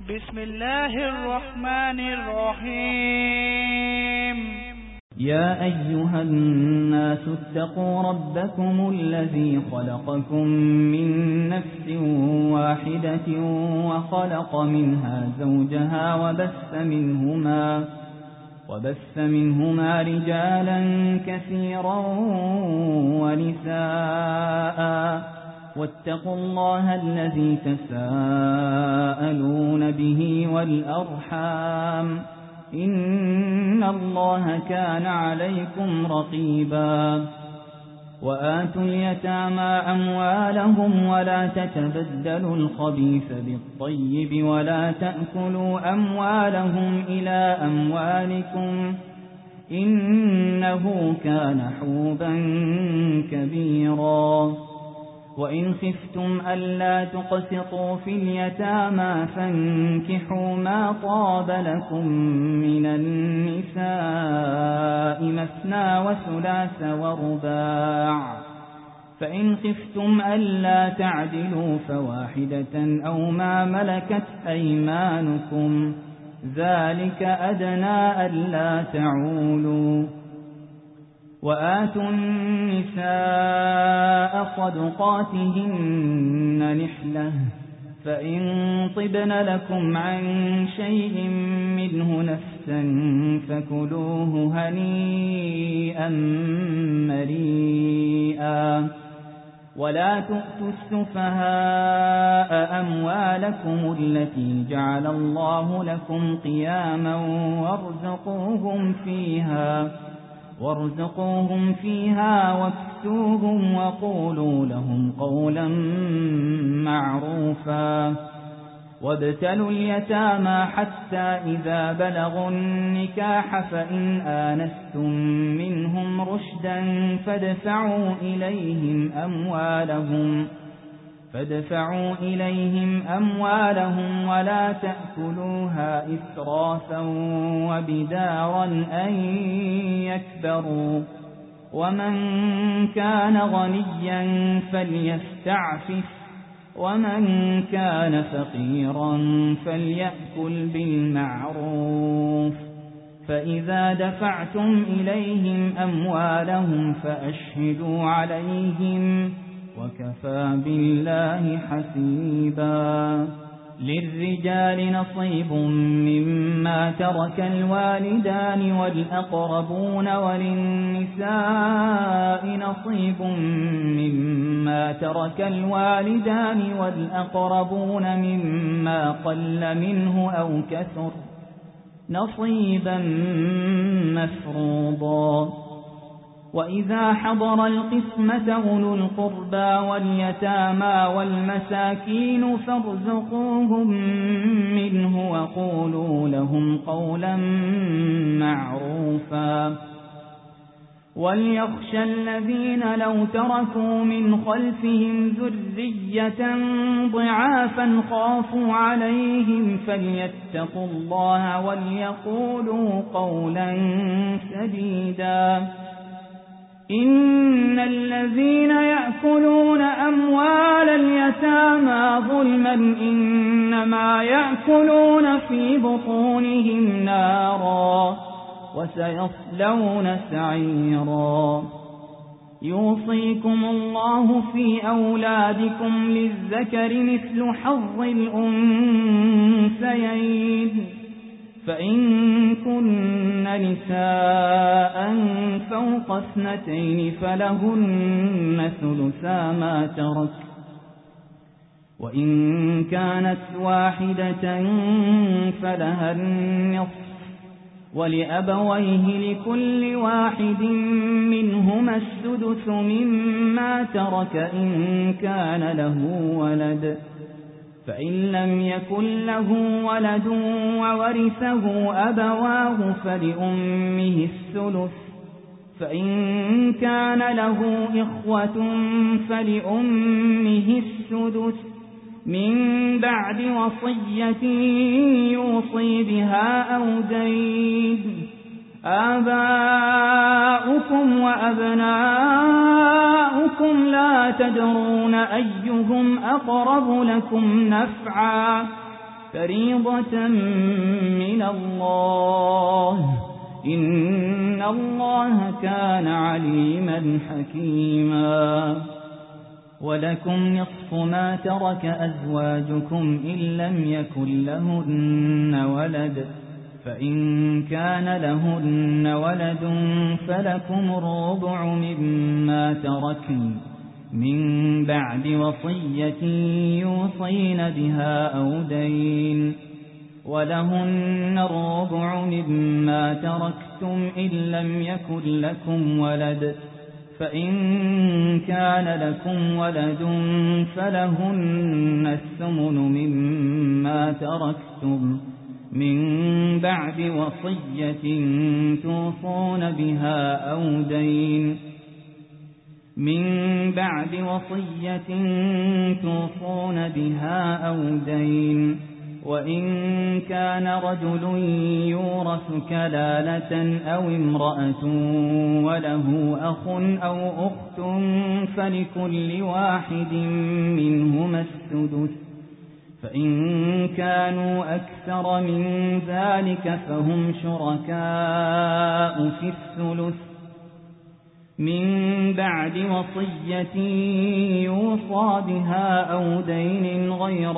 بسم الله الرحمن الرحيم. يا أيها الناس اتقوا ربكم الذي خلقكم من نفس واحدة وخلق منها زوجها وبث منهما رجالا كثيرا ونساء واتقوا الله الذي تساءلون به والأرحام إن الله كان عليكم رقيبا وآتوا اليتامى أموالهم ولا تتبدلوا الخبيث بالطيب ولا تأكلوا أموالهم إلى أموالكم إنه كان حوبا كبيرا وإن خفتم ألا تقسطوا في اليتامى فانكحوا ما طاب لكم من النساء مثنى وثلاث ورباع فإن خفتم ألا تعدلوا فواحدة أو ما ملكت أيمانكم ذلك أدنى ألا تعولوا وآتوا النساء صدقاتهن نحلة فإن طبن لكم عن شيء منه نفسا فكلوه هنيئا مريئا ولا تؤتوا السفهاء أموالكم التي جعل الله لكم قياما وارزقوهم فيها واكسوهم وقولوا لهم قولا معروفا وابتلوا اليتامى حتى إذا بلغوا النكاح فإن آنستم منهم رشدا فادفعوا إليهم أموالهم ولا تأكلوها إسرافا وبدارا أن يكبروا ومن كان غنيا فليستعفف ومن كان فقيرا فليأكل بالمعروف فإذا دفعتم إليهم أموالهم فأشهدوا عليهم وكفى بالله حسيبا للرجال نصيب مما ترك الوالدان والأقربون وللنساء نصيب مما ترك الوالدان والأقربون مما قل منه أو كثر نصيبا مفروضا وإذا حضر القسمة أولو القربى واليتامى والمساكين فارزقوهم منه وقولوا لهم قولا معروفا وليخشى الذين لو تركوا من خلفهم ذرية ضعافا خافوا عليهم فليتقوا الله وليقولوا قولا سديدا إن الذين يأكلون أموال اليتامى ظلما إنما يأكلون في بطونهم نارا وسيصلون سعيرا يوصيكم الله في أولادكم للذكر مثل حظ الأنثيين فإن كن نساء فوق 2 فلهن ثلثا ما ترك وإن كانت واحدة فلها النصف ولأبويه لكل واحد منهما السدس مما ترك إن كان له ولد فإن لم يكن له ولد وورثه أبواه فلأمه الثلث فإن كان له إخوة فلأمه السدس من بعد وصية يوصي بها أو دين آباؤكم وأبناؤكم لا تدرون أيهم أقرب لكم نفعا فريضة من الله إن الله كان عليما حكيما ولكم نصف ما ترك أزواجكم إن لم يكن لهن ولد فإن كان لهن ولد فلكم الربع مما تركن من بعد وصية يوصين بها أو دين ولهن الربع مما تركتم إن لم يكن لكم ولد فإن كان لكم ولد فلهن الثمن مما تركتم من بعد وصية توصون بها أو دين وإن كان رجل يورث كلالة أو امرأة وله أخ أو أخت فلكل واحد منهما السدس فإن كانوا أكثر من ذلك فهم شركاء في الثلث من بعد وصية يوصى بها أو دين غير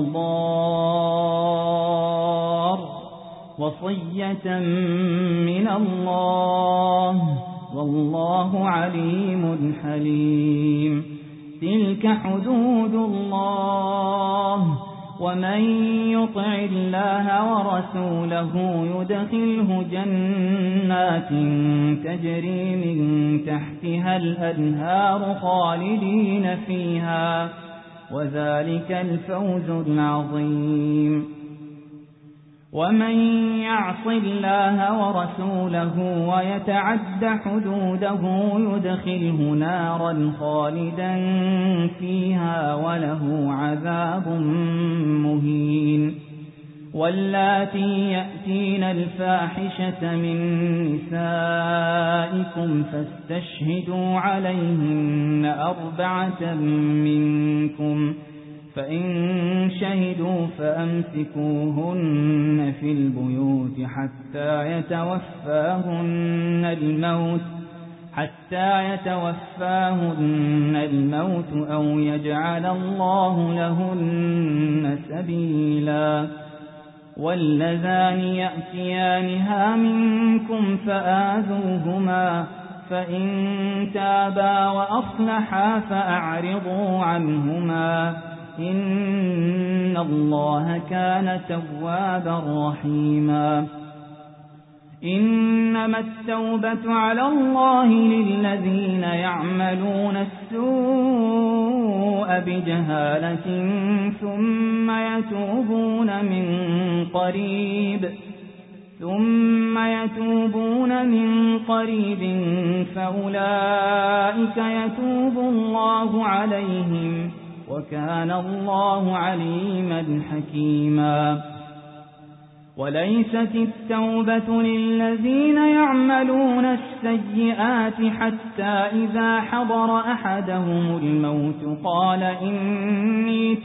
مضار وصية من الله والله عليم حليم تلك حدود الله ومن يطع الله ورسوله يدخله جنات تجري من تحتها الأنهار خالدين فيها وذلك الفوز العظيم ومن يعص الله ورسوله ويتعد حدوده يدخله نارا خالدا فيها وله عذاب مهين واللاتي يأتين الفاحشة من نسائكم فاستشهدوا عليهن 4 منكم فإن شهدوا فأمسكوهن في البيوت حتى يتوفاهن الموت أو يجعل الله لهن سبيلا واللذان يأتيانها منكم فآذوهما فإن تابا وأصلحا فأعرضوا عنهما إن الله كان توابا رحيما إنما التوبة على الله للذين يعملون السوء بجهالة ثم يتوبون من قريب فأولئك يتوب الله عليهم وكان الله عليما حكيما وليست التوبة للذين يعملون السيئات حتى إذا حضر أحدهم الموت قال إني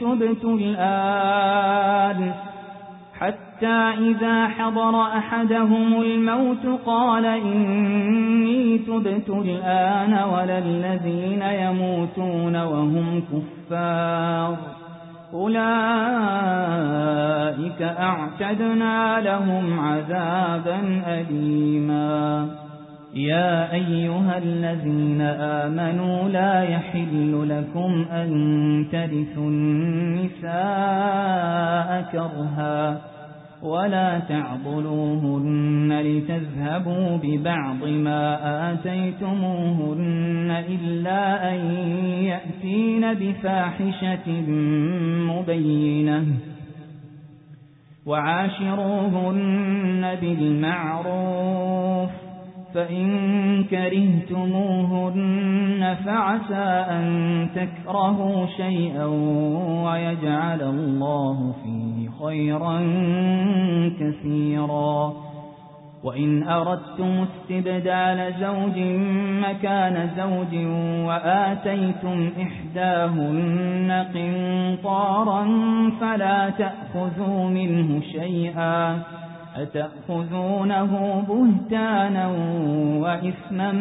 تبت الآن ولا الذين يموتون وهم كفار أولئك أعتدنا لهم عذابا أليما يا أيها الذين آمنوا لا يحل لكم أن ترثوا النساء كرها ولا تعضلوهن لتذهبوا ببعض ما آتيتموهن إلا أن يأتين بفاحشة مبينة وعاشروهن بالمعروف فإن كرهتموهن فعسى أن تكرهوا شيئا ويجعل الله فيه خيرا كثيرا وإن أردتم استبدال زوج مكان زوج وآتيتم إحداهن قنطارا فلا تأخذوا منه شيئا أتأخذونه بهتانا وإثما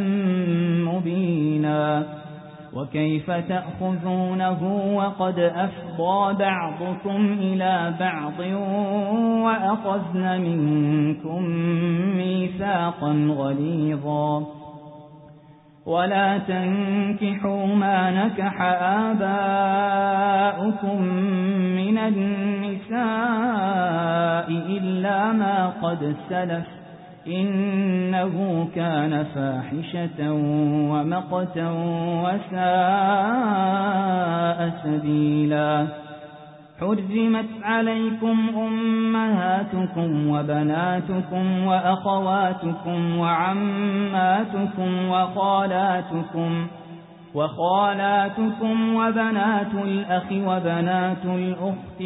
مبينا وكيف تأخذونه وقد أفضى بعضكم إلى بعض وأخذن منكم ميثاقا غليظا ولا تنكحوا ما نكح آباؤكم من النساء إلا ما قد سلف إنه كان فاحشة ومقتا وساء سبيلا حرمت عليكم أمهاتكم وبناتكم وأخواتكم وعماتكم وخالاتكم وبنات الأخ وبنات الأخت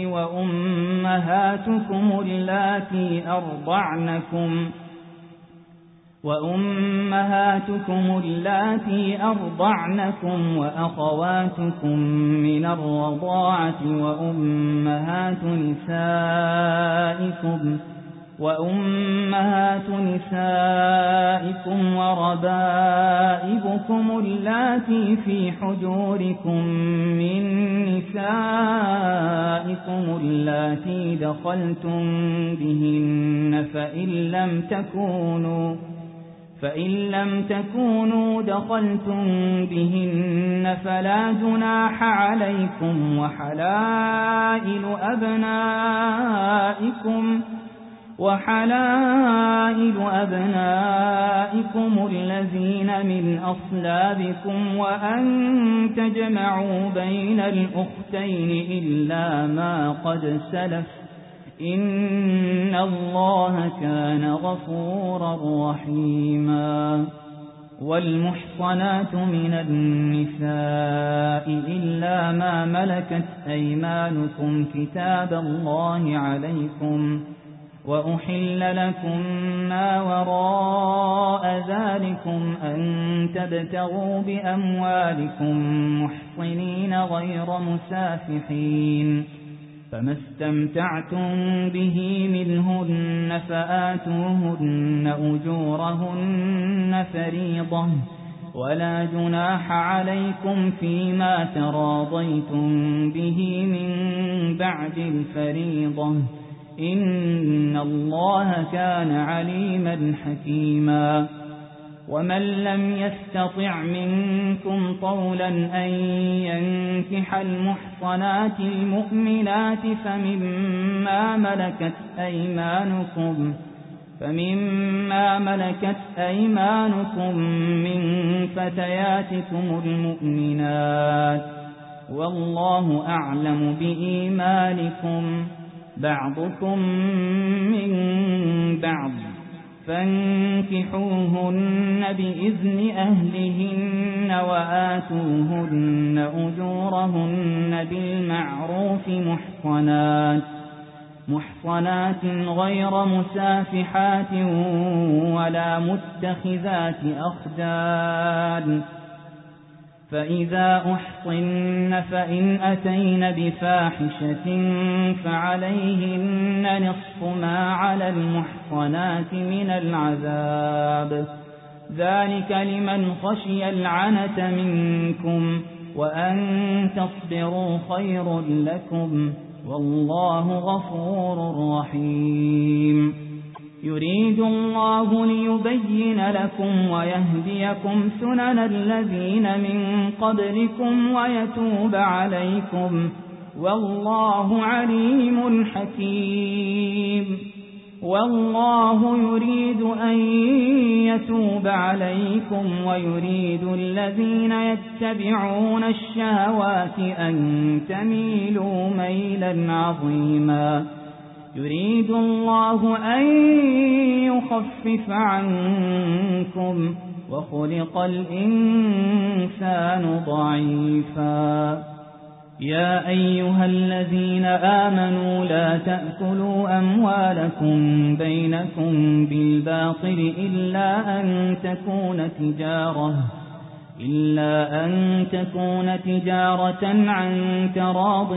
وأمهاتكم اللاتي أرضعنكم وأخواتكم من الرضاعة وأمهات نسائكم وربائبكم اللاتي في حجوركم من نسائكم اللاتي دخلتم بهن فإن لم تكونوا دخلتم بهن فلا جناح عليكم وحلائل أبنائكم الذين من أصلابكم وأن تجمعوا بين الأختين إلا ما قد سلف إن الله كان غفورا رحيما والمحصنات من النساء إلا ما ملكت أيمانكم كتاب الله عليكم وأحل لكم ما وراء ذلكم أن تبتغوا بأموالكم محصنين غير مسافحين فما استمتعتم به منهن فآتوهن أجورهن فريضة ولا جناح عليكم فيما تراضيتم به من بعد الفريضة إن الله كان عليما حكيما ومن لم يستطع منكم طولا أن ينكح المحصنات المؤمنات فمما ملكت أيمانكم من فتياتكم المؤمنات والله أعلم بإيمانكم بعضكم من بعض فانكحوهن بإذن أهلهن وآتوهن أجورهن بالمعروف محصنات غير مسافحات ولا متخذات أخدان فإذا أحصن فإن أتين بفاحشة فعليهن نصف ما على المحصنات من العذاب ذلك لمن خشي العنة منكم وأن تصبروا خير لكم والله غفور رحيم يريد الله ليبين لكم ويهديكم سنن الذين من قبلكم ويتوب عليكم والله عليم حكيم والله يريد أن يتوب عليكم ويريد الذين يتبعون الشهوات أن تميلوا ميلا عظيما يريد الله أن يخفف عنكم وخلق الإنسان ضعيفا يا أيها الذين آمنوا لا تأكلوا أموالكم بينكم بالباطل إلا أن تكون تجارة عن تراض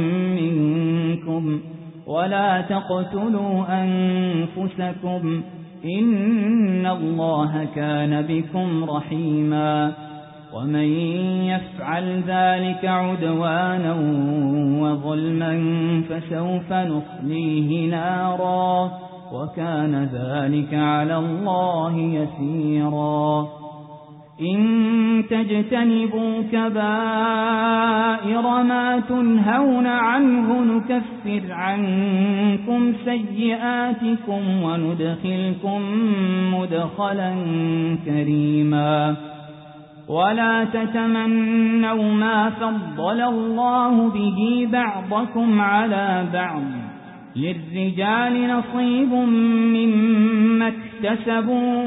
منكم ولا تقتلوا أنفسكم إن الله كان بكم رحيما ومن يفعل ذلك عدوانا وظلما فسوف نصليه نارا وكان ذلك على الله يسيرا إن تجتنبوا كبائر ما تنهون عنه نكفر عنكم سيئاتكم وندخلكم مدخلا كريما ولا تتمنوا ما فضل الله به بعضكم على بعض للرجال نصيب مما اكتسبوا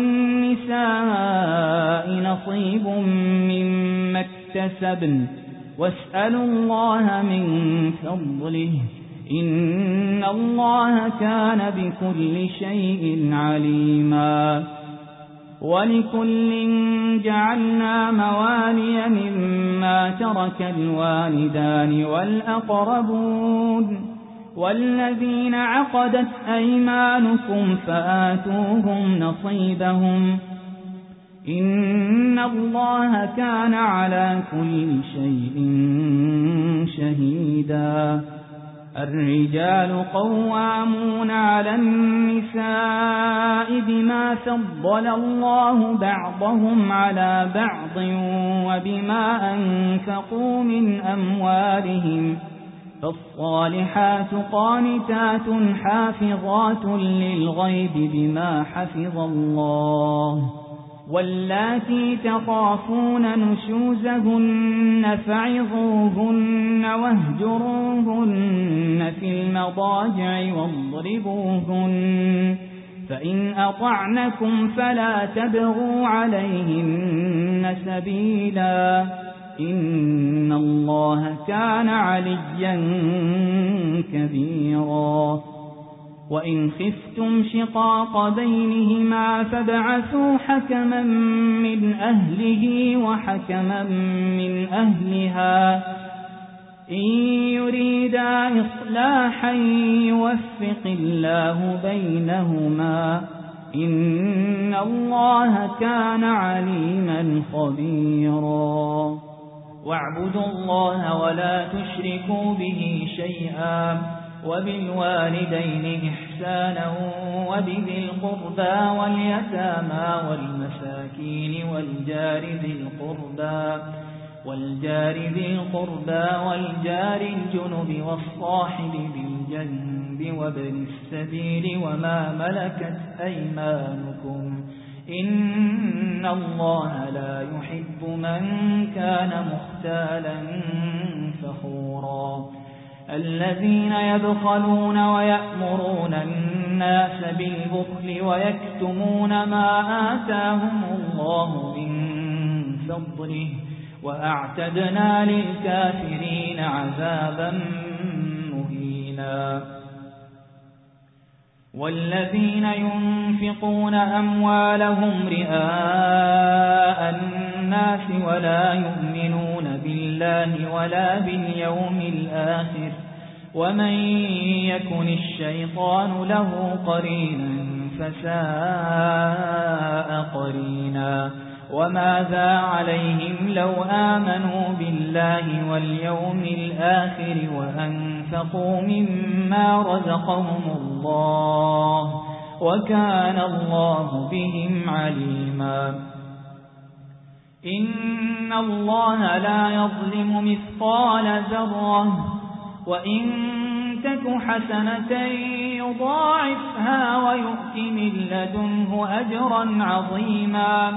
وللنساء نصيب مما اكتسبن واسألوا الله من فضله إن الله كان بكل شيء عليما ولكل جعلنا موالي مما ترك الوالدان والأقربون والذين عقدت أيمانكم فآتوهم نصيبهم إن الله كان على كل شيء شهيدا الرجال قوامون على النساء بما فضل الله بعضهم على بعض وبما أنفقوا من أموالهم فالصالحات قانتات حافظات للغيب بما حفظ الله واللاتي تخافون نشوزهن فعظوهن واهجروهن في المضاجع واضربوهن فإن أطعنكم فلا تبغوا عليهن سبيلا إن الله كان عليا كبيرا وإن خفتم شقاق بينهما فابعثوا حكما من أهله وحكما من أهلها إن يريدا إصلاحا يوفق الله بينهما إن الله كان عليما خبيرا واعبدوا الله ولا تشركوا به شيئا وبالوالدين إحسانا وبذي القربى واليتامى والمساكين والجار ذي القربى والجار الجنب والصاحب بالجنب وابن السبيل وما ملكت أيمانكم إن الله لا يحب من كان مختالا فخورا الذين يبخلون ويأمرون الناس بالبخل ويكتمون ما آتاهم الله من فضله وأعتدنا للكافرين عذابا مهينا والذين ينفقون أموالهم رئاء الناس ولا يؤمنون بالله ولا باليوم الآخر ومن يكن الشيطان له قرينا فساء قرينا وماذا عليهم لو آمنوا بالله واليوم الآخر وأنفقوا مما رزقهم الله وكان الله بهم عليما إن الله لا يظلم مثقال ذرة وإن تك حسنة يضاعفها ويؤت من لدنه أجرا عظيما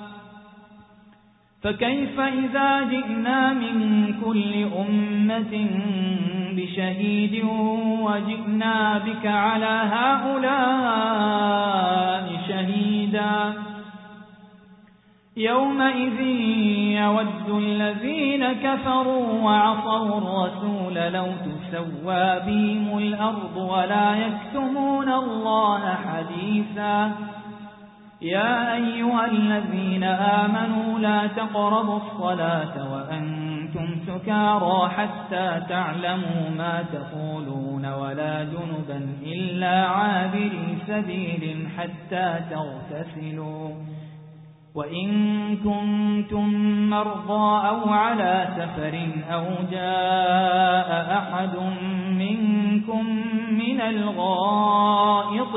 فكيف إذا جئنا من كل أمة بشهيد وجئنا بك على هؤلاء شهيدا يومئذ يود الذين كفروا وعصوا الرسول لو تسوى بهم الأرض ولا يكتمون الله حديثا يا أيها الذين آمنوا لا تقربوا الصلاة وأنتم سكارى حتى تعلموا ما تقولون ولا جنبا إلا عابري سبيل حتى تغتسلوا وإن كنتم مرضى أو على سفر أو جاء أحد منكم من الغائط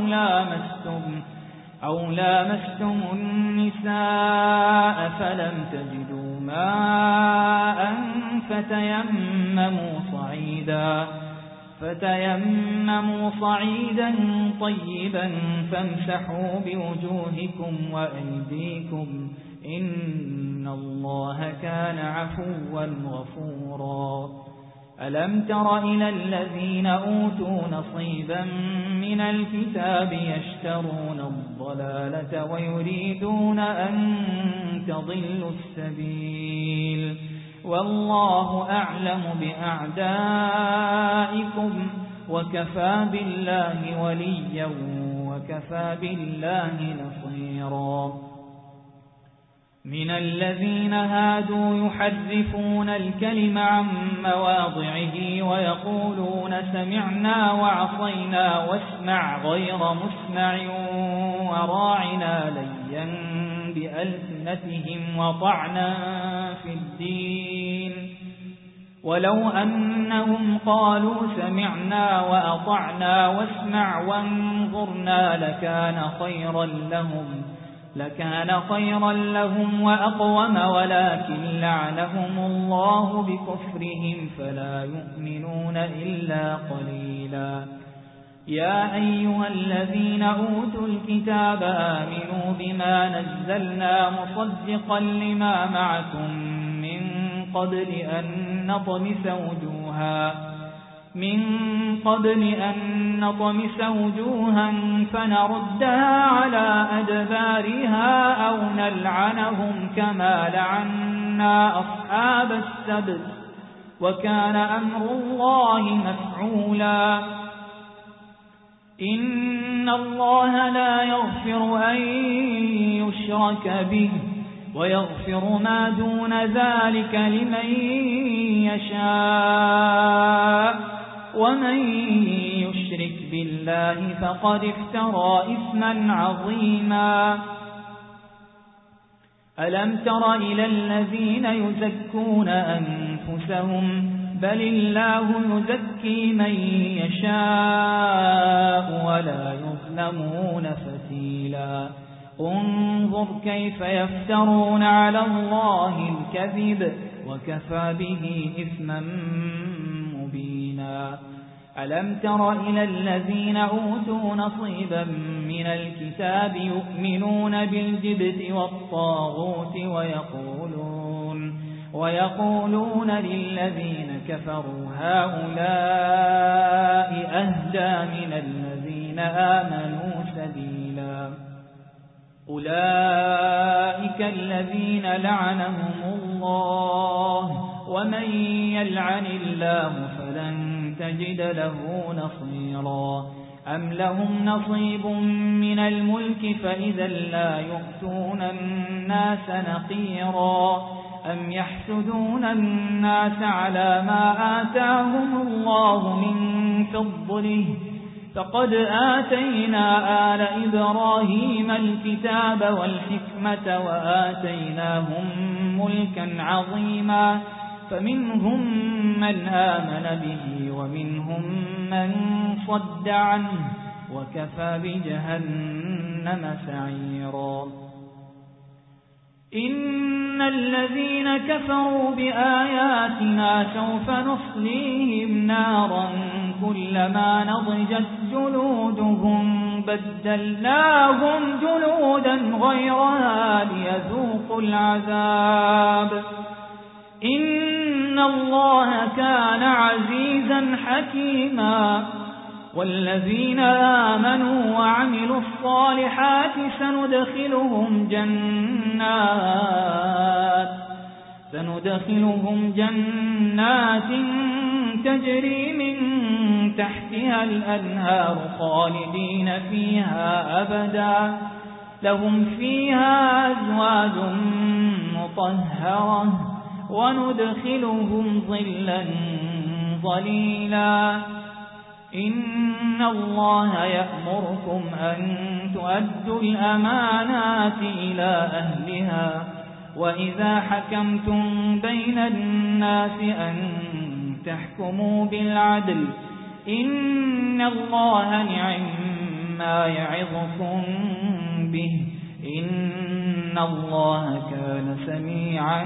أو لامستم النساء فلم تجدوا ماء فتيمموا صعيدا طيبا فامسحوا بوجوهكم وأيديكم إن الله كان عفوا غفورا ألم تر إلى الذين أوتوا نصيبا من الكتاب يشترون الضلالة ويريدون أن تضلوا السبيل والله أعلم بأعدائكم وكفى بالله وليا وكفى بالله نصيرا من الذين هادوا يحرفون الكلم عن مواضعه ويقولون سمعنا وعصينا واسمع غير مسمع وراعنا ليا بألسنتهم وطعنا في الدين ولو أنهم قالوا سمعنا وأطعنا واسمع وانظرنا لكان خيرا لهم وأقوم ولكن لعنهم الله بكفرهم فلا يؤمنون إلا قليلا يا أيها الذين أوتوا الكتاب آمنوا بما نزلنا مصدقا لما معكم من قبل أن نطمس وجوها فنردها على أدبارها أو نلعنهم كما لعنا أصحاب السبت وكان أمر الله مفعولا إن الله لا يغفر أن يشرك به ويغفر ما دون ذلك لمن يشاء ومن يشرك بالله فقد افترى إثما عظيما ألم تر إلى الذين يزكون أنفسهم بل الله يزكي من يشاء ولا يظلمون فتيلا انظر كيف يفترون على الله الكذب وكفى به إثما مبينا ألم تر إلى الذين أوتوا نصيبا من الكتاب يؤمنون بالجبت والطاغوت ويقولون للذين كفروا هؤلاء أهدى من الذين آمنوا سبيلا أولئك الذين لعنهم الله ومن يلعن الله فلن تجد له نصيرا أم لهم نصيب من الملك فإذا لا يؤتون الناس نقيرا أم يحسدون الناس على ما آتاهم الله من فضله فقد آتينا آل إبراهيم الكتاب والحكمة وآتيناهم ملكا عظيما فمنهم من آمن به ومنهم من صد عنه وكفى بجهنم سعيرا إن الذين كفروا بآياتنا سوف نصليهم نارا كلما نضجت جلودهم بدلناهم جلودا غيرها ليذوقوا العذاب إن الله كان عزيزا حكيما والذين آمنوا وعملوا الصالحات سندخلهم جنات تجري من تحتها الأنهار خالدين فيها أبدا لهم فيها أزواج مطهرة وندخلهم ظلا ظليلا إن الله يأمركم أن تؤدوا الأمانات إلى أهلها وإذا حكمتم بين الناس أن تحكموا بالعدل إن الله نعما يعظكم به إن الله كان سميعا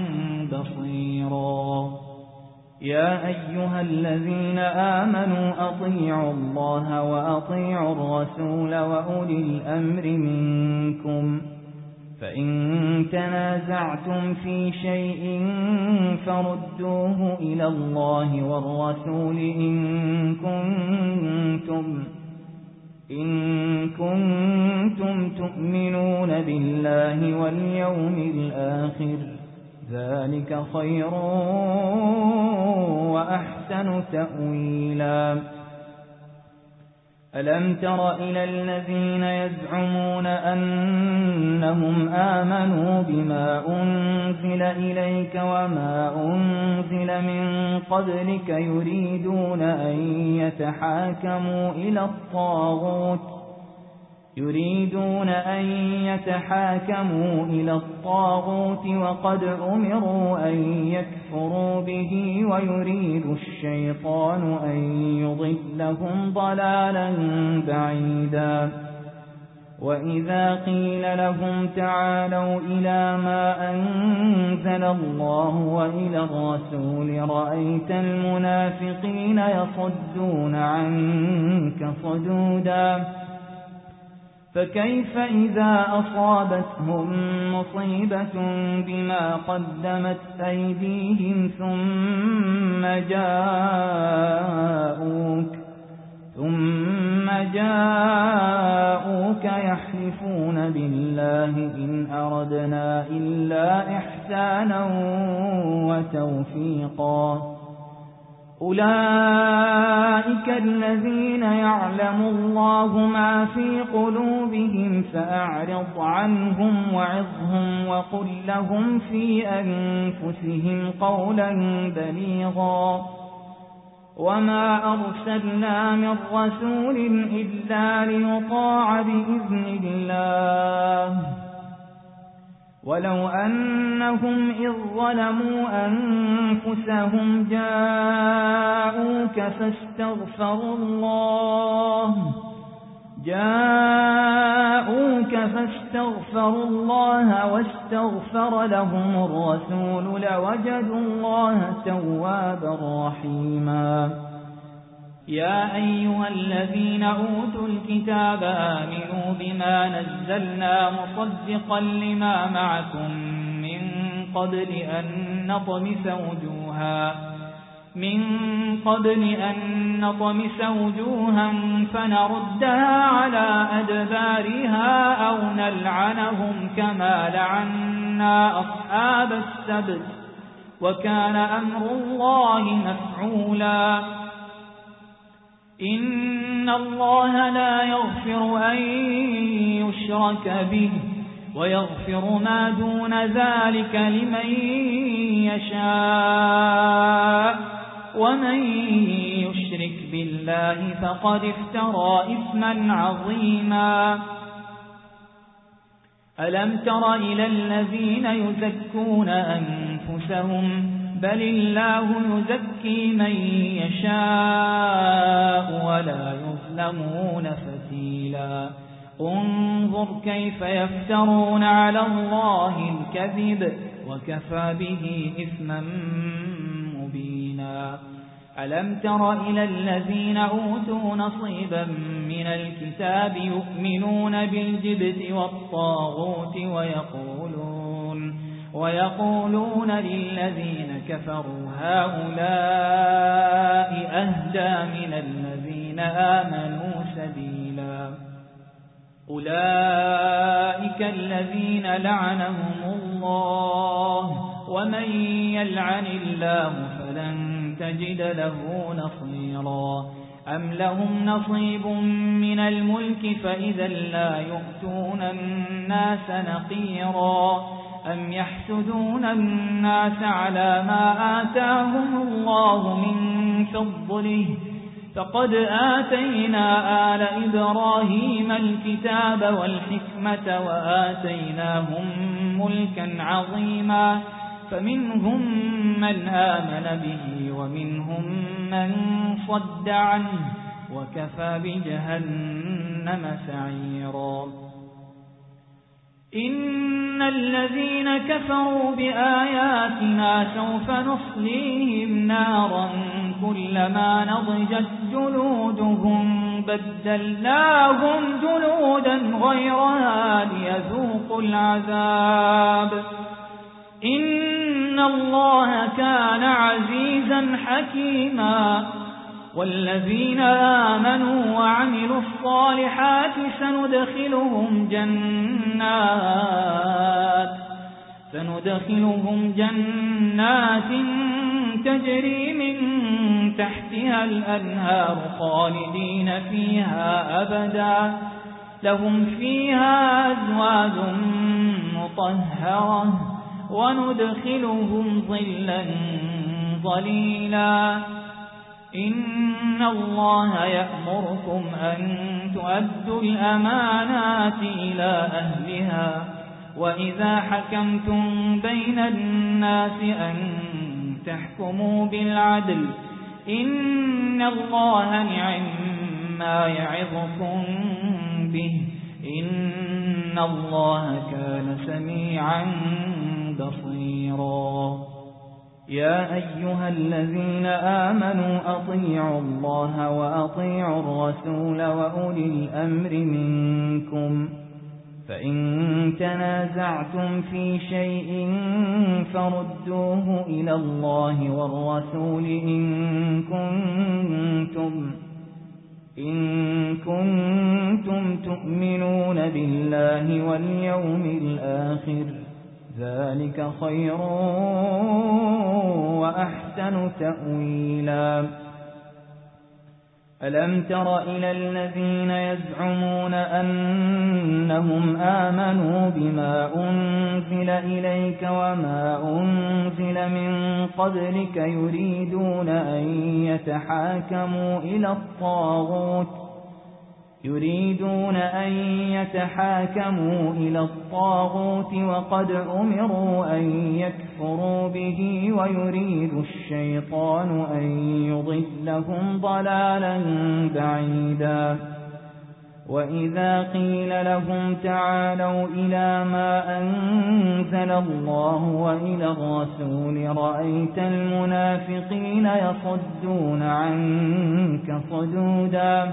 بصيرا يا أيها الذين آمنوا أطيعوا الله وأطيعوا الرسول وأولي الأمر منكم فإن تنازعتم في شيء فردوه إلى الله والرسول إن كنتم تؤمنون بالله واليوم الآخر ذلك خير وأحسن تأويلا ألم تر إلى الذين يزعمون أنهم آمنوا بما أنزل إليك وما أنزل من قبلك يريدون أن يتحاكموا إلى الطاغوت وقد أمروا أن يكفروا به ويريد الشيطان أن يضلهم ضلالا بعيدا وإذا قيل لهم تعالوا إلى ما أنزل الله وإلى الرسول رأيت المنافقين يصدون عنك صدودا فكيف إذا أصابتهم مصيبة بما قدمت أيديهم ثم جاءوك يحلفون بالله إن أردنا إلا إحسانا وتوفيقا أولئك الذين يعلم الله ما في قلوبهم فأعرض عنهم وعظهم وقل لهم في أنفسهم قولا بليغا وما أرسلنا من رسول إلا ليطاع بإذن الله ولو أنهم إذ ظلموا أنفسهم جاءوك فاستغفروا الله واستغفر لهم الرسول لوجدوا الله توابا رحيما يا أيها الذين أوتوا الكتاب آمنوا بما نزلنا مصدقا لما معكم من قبل أن نطمس وجوها فنردها على أدبارها أو نلعنهم كما لعنا أصحاب السبت وكان أمر الله مفعولا إن الله لا يغفر أن يشرك به ويغفر ما دون ذلك لمن يشاء ومن يشرك بالله فقد افترى إثما عظيما ألم تر إلى الذين يزكون أنفسهم بل الله يزكي من يشاء ولا يظلمون فتيلا انظر كيف يفترون على الله الكذب وكفى به إثما مبينا ألم تر إلى الذين أوتوا نصيبا من الكتاب يؤمنون بالجبت والطاغوت ويقولون للذين كفروا هؤلاء أهدى من الذين آمنوا سبيلا أولئك الذين لعنهم الله ومن يلعن الله فلن تجد له نصيرا أم لهم نصيب من الملك فإذا لا يؤتون الناس نقيرا أم يحسدون الناس على ما آتاهم الله من فضله فقد آتينا آل إبراهيم الكتاب والحكمة وآتيناهم ملكا عظيما فمنهم من آمن به ومنهم من صد عنه وكفى بجهنم سعيرا إن الذين كفروا بآياتنا سوف نصليهم نارا كلما نضجت جلودهم بدلناهم جلودا غيرها ليذوقوا العذاب إن الله كان عزيزا حكيما والذين آمنوا وعملوا الصالحات سندخلهم جنات تجري من تحتها الأنهار خالدين فيها أبدا لهم فيها أزواج مطهرة وندخلهم ظلا ظليلا إن الله يأمركم أن تؤدوا الأمانات إلى أهلها وإذا حكمتم بين الناس أن تحكموا بالعدل إن الله نعم ما يعظكم به إن الله كان سميعا بصيرا يا أيها الذين آمنوا أطيعوا الله وأطيعوا الرسول وأولي الأمر منكم فإن تنازعتم في شيء فردوه إلى الله والرسول إن كنتم تؤمنون بالله واليوم الآخر ذلك خير وأحسن تأويلا ألم تر إلى الذين يزعمون أنهم آمنوا بما أنزل إليك وما أنزل من قبلك يريدون أن يتحاكموا إلى الطاغوت وقد أمروا أن يكفروا به ويريد الشيطان أن يضلهم ضلالا بعيدا وإذا قيل لهم تعالوا إلى ما أنزل الله وإلى الرسول رأيت المنافقين يصدون عنك صدودا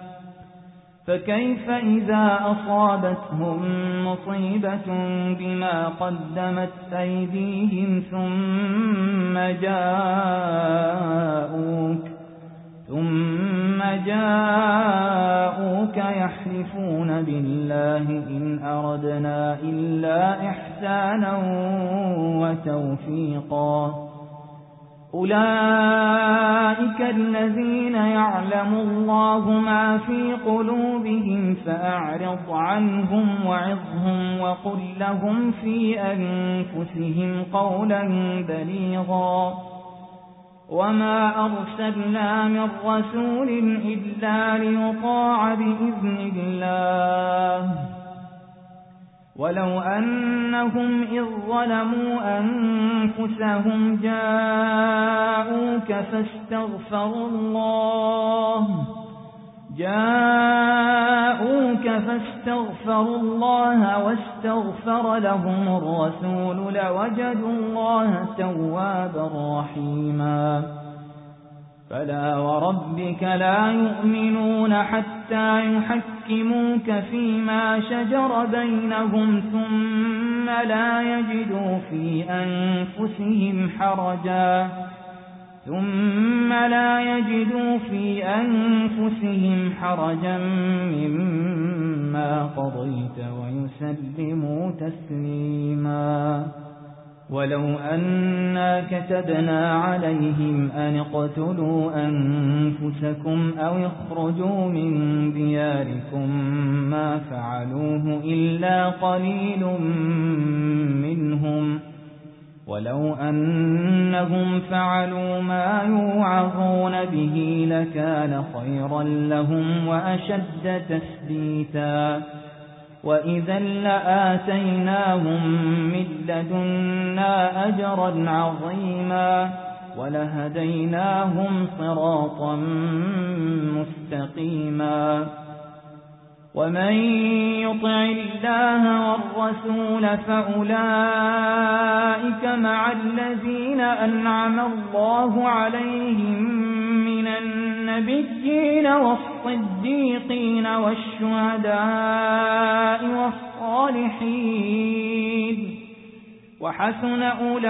فكيف إذا أصابتهم مصيبة بما قدمت أيديهم ثم جاءوك يحلفون بالله إن أردنا إلا إحسانا وتوفيقا أولئك الذين يعلم الله ما في قلوبهم فأعرض عنهم وعظهم وقل لهم في أنفسهم قولا بليغا وما أرسلنا من رسول إلا ليطاع بإذن الله ولو أنهم إذ ظلموا أنفسهم جاءوك فاستغفروا الله واستغفر لهم الرسول لوجدوا الله توابا رحيما فلا وربك لا يؤمنون حتى يحكموك فيما شجر بينهم ثم لا يجدوا في أنفسهم ثم لا يجدوا في أنفسهم حرجا مما قضيت ويسلموا تسليما. ولو أنا كتبنا عليهم أن اقتلوا أنفسكم أو اخرجوا من دياركم ما فعلوه إلا قليل منهم، ولو أنهم فعلوا ما يوعظون به لكان خيرا لهم وأشد تثبيتا، وإذا لآتيناهم من لدنا أجرا عظيما ولهديناهم صراطا مستقيما. ومن يطع الله والرسول فأولئك مع الذين أنعم الله عليهم من النبيين والصديقين والشهداء والصالحين، وحسن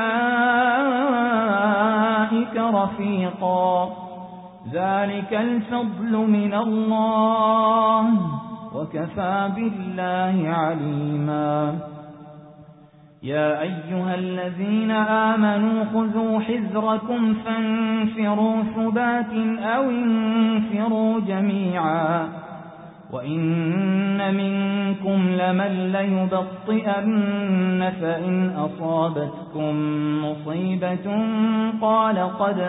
أولئك رفيقا. ذلك الفضل من الله وكفى بالله عليما. يا أيها الذين آمنوا خذوا حذركم فانفروا ثبات أو انفروا جميعا، وإن منكم لمن ليبطئن فإن أصابتكم مصيبة قال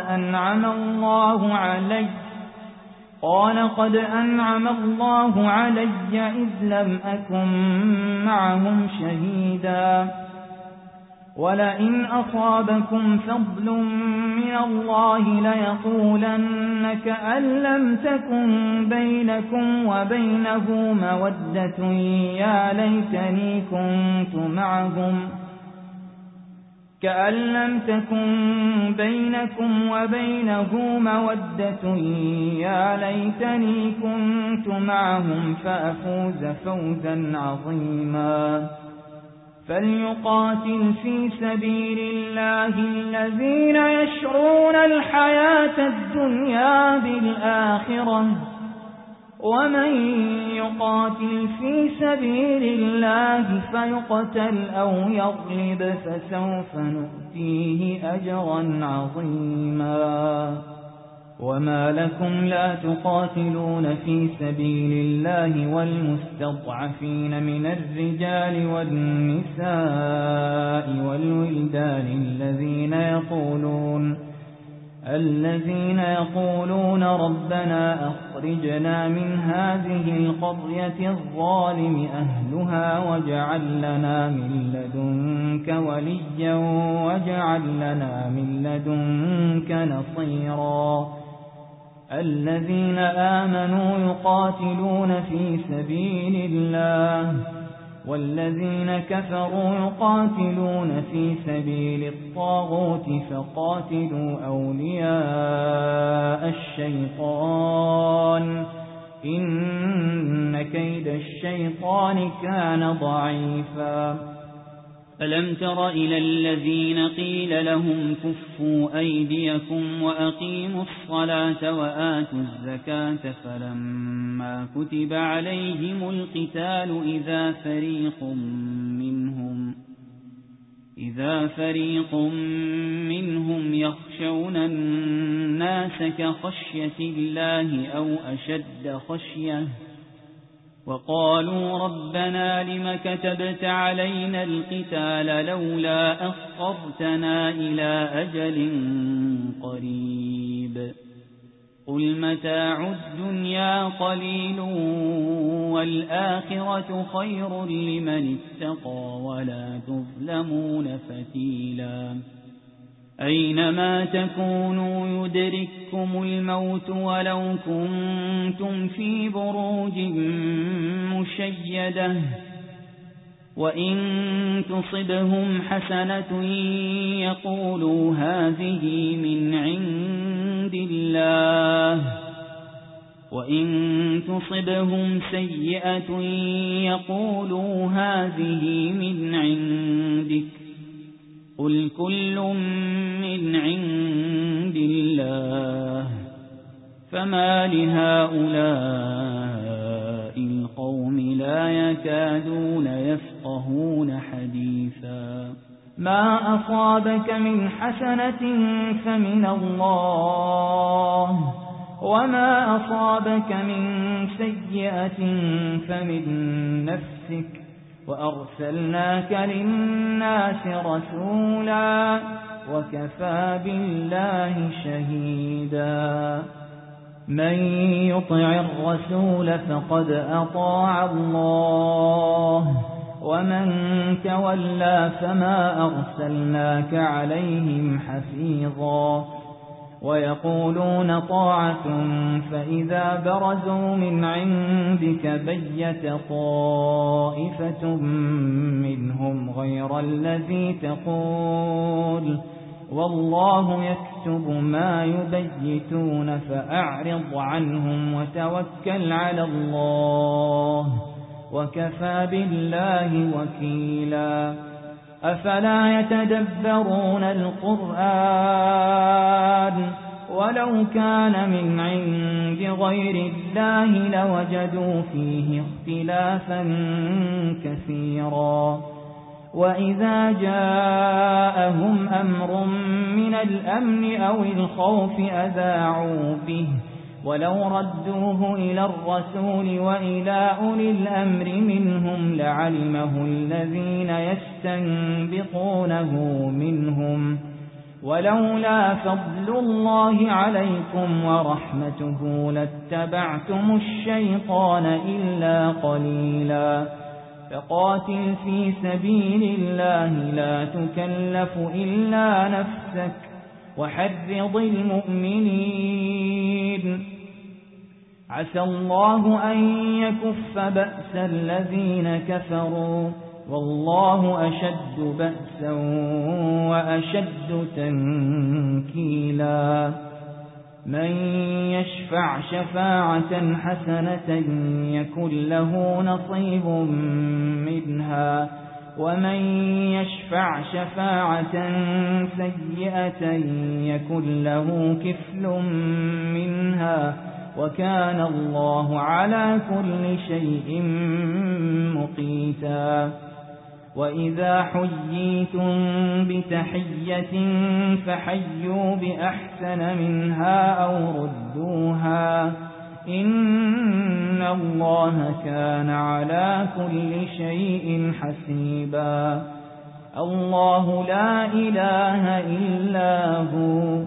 قد أنعم الله علي إذ لم أكن معهم شهيدا. ولئن أصابكم فضل من الله ليقولن كأن لم تكن بينكم وبينه مودة يا ليتني كنت معهم فأفوز فوزا عظيما. فليقاتل في سبيل الله الذين يشرون الحياة الدنيا بالآخرة، ومن يقاتل في سبيل الله فيقتل أو يغلب فسوف نؤتيه أجرا عظيما. وما لكم لا تقاتلون في سبيل الله والمستضعفين من الرجال والنساء والولدان الذين يقولون ربنا أخرجنا من هذه القرية الظالم أهلها واجعل لنا من لدنك وليا واجعل لنا من لدنك نصيرا. الذين آمنوا يقاتلون في سبيل الله والذين كفروا يقاتلون في سبيل الطاغوت فقاتلوا أولياء الشيطان إن كيد الشيطان كان ضعيفا. ألم تر إلى الذين قيل لهم كفوا أيديكم وأقيموا الصلاة وآتوا الزكاة فلما كتب عليهم القتال إذا فريق منهم يخشون الناس كخشية الله أو أشد خشية وقالوا ربنا لم كتبت علينا القتال لولا أخرتنا إلى أجل قريب قل متاع الدنيا قليل والآخرة خير لمن اتقى ولا تظلمون فتيلا. أينما تكونوا يدرككم الموت ولو كنتم في بروج مشيدة وإن تصبهم حسنة يقولوا هذه من عند الله وإن تصبهم سيئة يقولوا هذه من عندك قل كل من عند الله فما لهؤلاء القوم لا يكادون يفقهون حديثا ما أصابك من حسنة فمن الله وما أصابك من سيئة فمن نفسك وأرسلناك للناس رسولا وكفى بالله شهيدا من يطع الرسول فقد أطاع الله ومن تولى فما أرسلناك عليهم حفيظا ويقولون طاعة فإذا برزوا من عندك بيت طائفة منهم غير الذي تقول والله يكتب ما يبيتون فأعرض عنهم وتوكل على الله وكفى بالله وكيلا أفلا يتدبرون القرآن ولو كان من عند غير الله لوجدوا فيه اختلافا كثيرا وإذا جاءهم أمر من الأمن أو الخوف أذاعوا به ولو ردوه إلى الرسول وإلى أولي الأمر منهم لعلمه الذين يستنبطونه منهم ولولا فضل الله عليكم ورحمته لاتبعتم الشيطان إلا قليلا فقاتل في سبيل الله لا تكلف إلا نفسك وحرض المؤمنين عسى الله أن يكف بأس الذين كفروا والله أشد بأسا وأشد تنكيلا من يشفع شفاعة حسنة يكن له نصيب منها ومن يشفع شفاعة سيئة يكن له كفل منها وكان الله على كل شيء مقيتا وإذا حييتم بتحية فحيوا بأحسن منها أو ردوها إن الله كان على كل شيء حسيبا الله لا إله إلا هو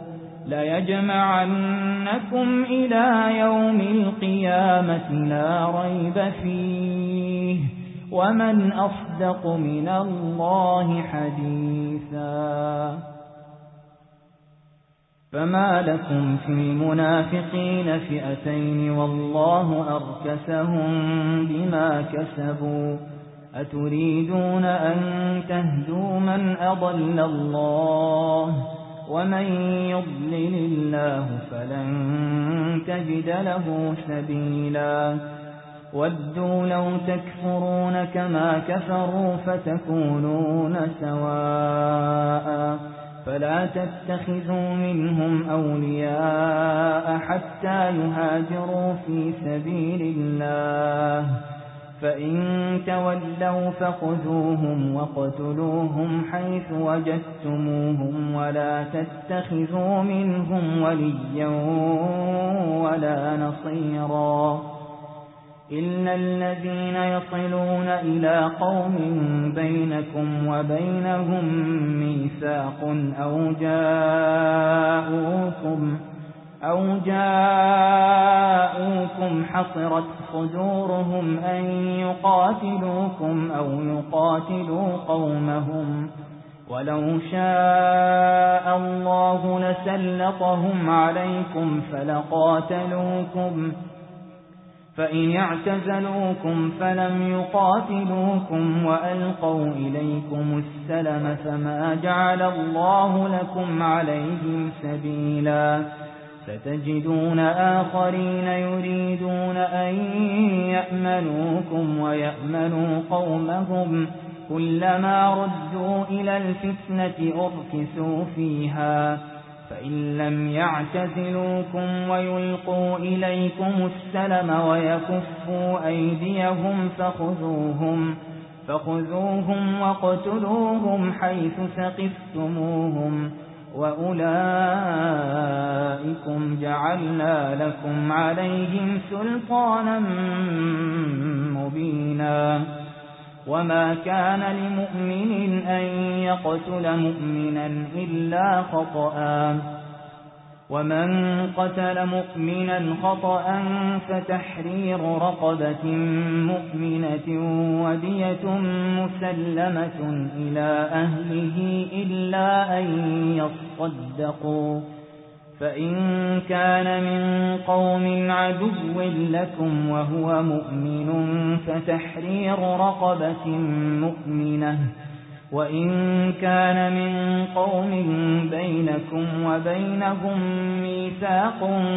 ليجمعنكم إلى يوم القيامة لا ريب فيه ومن أصدق من الله حديثا فما لكم في المنافقين فئتين والله أركسهم بما كسبوا أتريدون أن تهدوا من أضل الله ومن يضلل الله فلن تجد له سبيلا ودوا لو تكفرون كما كفروا فتكونون سواء فلا تتخذوا منهم أولياء حتى يهاجروا في سبيل الله فإن تولوا فخذوهم وقتلوهم حيث وجدتموهم ولا تتخذوا منهم وليا ولا نصيرا إلا الذين يصلون إلى قوم بينكم وبينهم ميثاق أو جاءوكم حصرت صدورهم أن يقاتلوكم أو يقاتلوا قومهم ولو شاء الله لسلطهم عليكم فلقاتلوكم فإن اعتزلوكم فلم يقاتلوكم وألقوا إليكم السلم فما جعل الله لكم عليهم سبيلا ستجدون آخرين يريدون أن يأمنوكم ويأمنوا قومهم كلما ردوا إلى الفتنة أركسوا فيها فإن لم يعتزلوكم ويلقوا إليكم السلم ويكفوا أيديهم فخذوهم واقتلوهم حيث ثقفتموهم وأولئكم جعلنا لكم عليهم سلطانا مبينا وما كان لمؤمن أن يقتل مؤمنا إلا خطأ ومن قتل مؤمنا خطأ فتحرير رقبة مؤمنة ودية مسلمة إلى أهله إلا أن يصدقوا فإن كان من قوم عدو لكم وهو مؤمن فتحرير رقبة مؤمنة وإن كان من قوم بينكم وبينهم ميثاق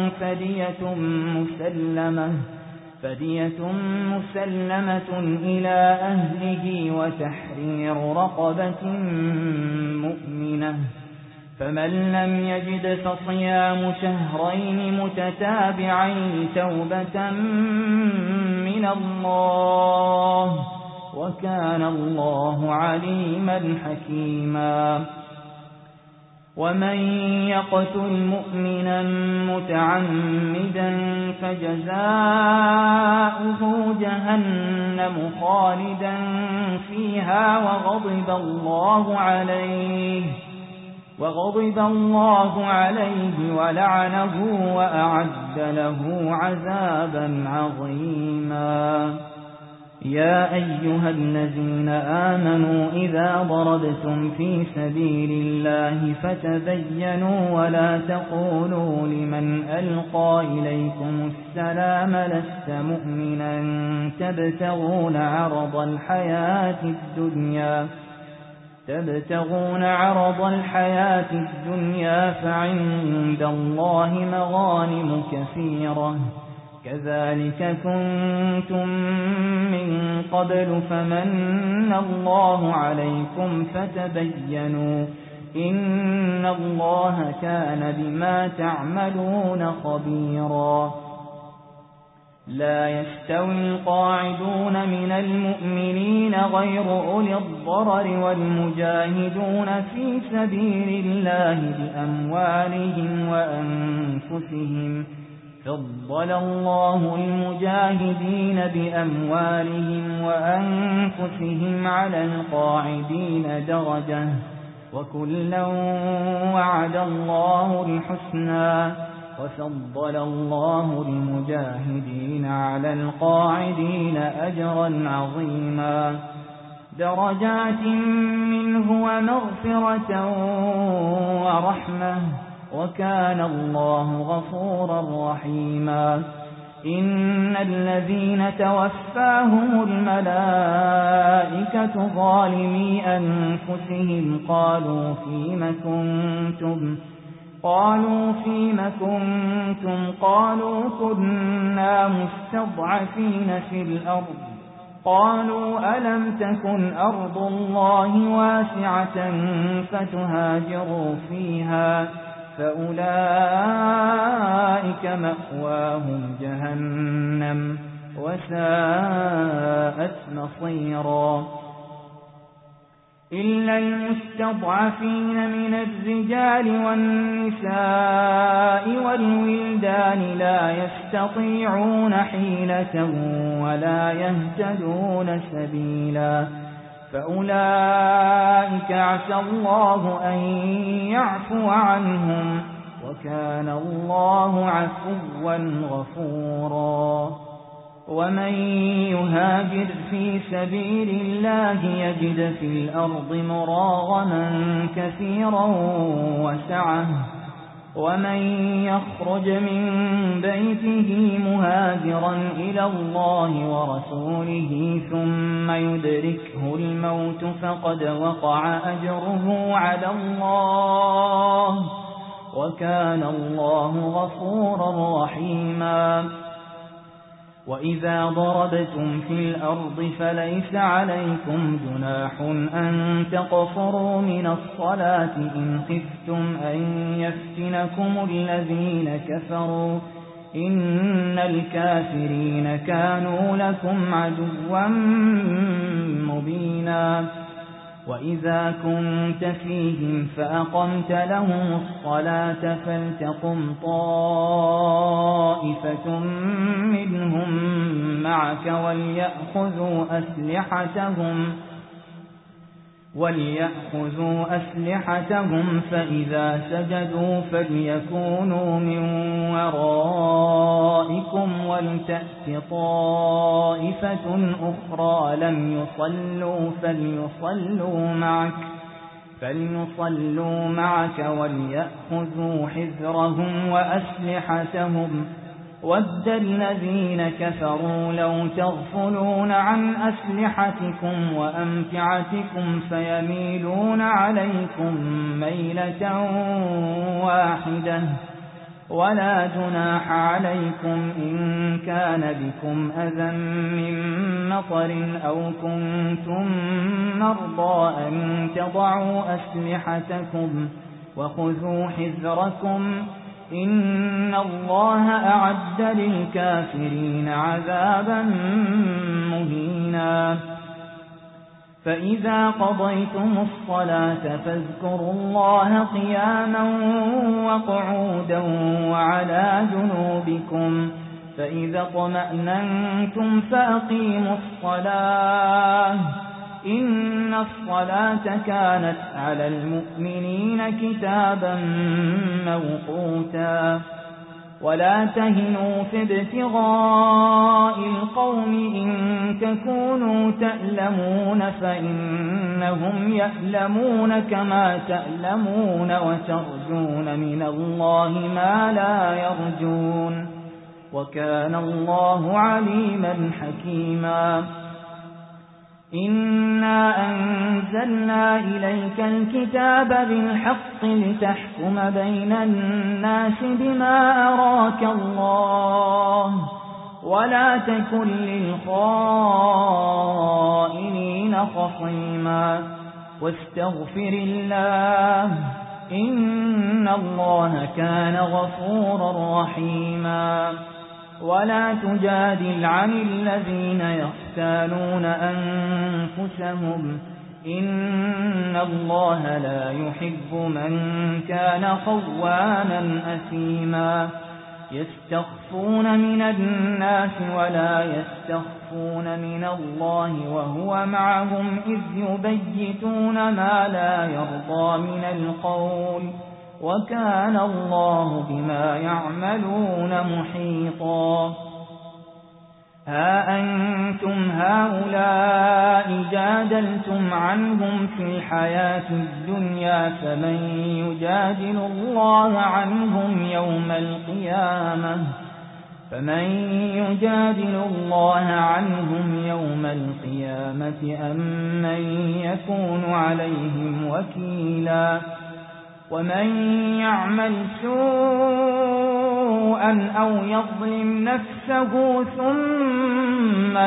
فدية مسلمة إلى أهله وتحرير رقبة مؤمنة فمن لم يجد فصيام شهرين متتابعين توبة من الله وكان الله عليما حكيما ومن يقتل مؤمنا متعمدا فجزاؤه جهنم خالدا فيها وغضب الله عليه ولعنه وأعد له عذابا عظيما يا أيها الذين آمنوا إذا ضربتم في سبيل الله فتبينوا ولا تقولوا لمن ألقى إليكم السلام لست مؤمنا تبتغون عرض الحياة الدنيا فعند الله مغانم كثيرة كذلك كنتم من قبل فمن الله عليكم فتبينوا إن الله كان بما تعملون خبيرا لا يستوي القاعدون من المؤمنين غير أولي الضرر والمجاهدون في سبيل الله بأموالهم وأنفسهم فضل الله المجاهدين بأموالهم وأنفسهم على القاعدين درجة وكلا وعد الله الحسنى وفضل الله المجاهدين على القاعدين أجرا عظيما درجات منه ومغفرة ورحمة وكان الله غفورا رحيما إن الذين توفاهم الملائكة ظالمي أنفسهم قالوا فيم كنتم قالوا كنا مستضعفين في الأرض قالوا ألم تكن أرض الله واسعة فتهاجروا فيها فأولئك مأواهم جهنم وساءت مصيرا إلا المستضعفين من الرجال والنساء والولدان لا يستطيعون حيلة ولا يهتدون سبيلا فأولئك عسى الله أن يعفو عنهم وكان الله عفوا غفورا ومن يهاجر في سبيل الله يجد في الأرض مراغما كثيرا وسعة ومن يخرج من بيته مهاجرا إلى الله ورسوله ثم يدركه الموت فقد وقع أجره على الله وكان الله غفورا رحيما وإذا ضربتم في الأرض فليس عليكم جناح أن تقصروا من الصلاة إن خفتم أن يفتنكم الذين كفروا إن الكافرين كانوا لكم عدوا مبينا وإذا كنت فيهم فأقمت لهم الصلاة فلتقم طائفة منهم معك وليأخذوا أسلحتهم فإذا سجدوا فليكونوا من ورائكم ولتأت طائفة أخرى لم يصلوا فليصلوا معك وليأخذوا حذرهم وأسلحتهم وَدَّ الَّذِينَ كَفَرُوا لَوْ تَغْفُلُونَ عَنْ أَسْلِحَتِكُمْ وَأَمْتِعَتِكُمْ فَيَمِيلُونَ عَلَيْكُمْ مَيْلَةً وَاحِدَةً وَلَا جُنَاحَ عَلَيْكُمْ إِن كَانَ بِكُمْ أَذًى مِّن مَّطَرٍ أَوْ كُنتُم مَّرْضَىٰ أَن تَضَعُوا أَسْلِحَتَكُمْ وَخُذُوا حِذْرَكُمْ إن الله أعد للكافرين عذابا مهينا فإذا قضيتم الصلاة فاذكروا الله قياما وقعودا وعلى جنوبكم فإذا اطمأننتم فأقيموا الصلاة إن الصلاة كانت على المؤمنين كتابا موقوتا ولا تهنوا في ابتغاء القوم إن تكونوا تألمون فإنهم يألمون كما تألمون وترجون من الله ما لا يرجون وكان الله عليما حكيما إنا أنزلنا إليك الكتاب بالحق لتحكم بين الناس بما أراك الله ولا تكن للخائنين خصيما واستغفر الله إن الله كان غفورا رحيما ولا تجادل عن الذين يختانون أنفسهم إن الله لا يحب من كان خوانا أثيما يستخفون من الناس ولا يستخفون من الله وهو معهم إذ يبيتون ما لا يرضى من القول وكان الله بما يعملون محيطا ها أنتم هؤلاء جادلتم عنهم في الحياة الدنيا فمن يجادل الله عنهم يوم القيامة أم من يكون عليهم وكيلا ومن يعمل سوءا أو يظلم نفسه ثم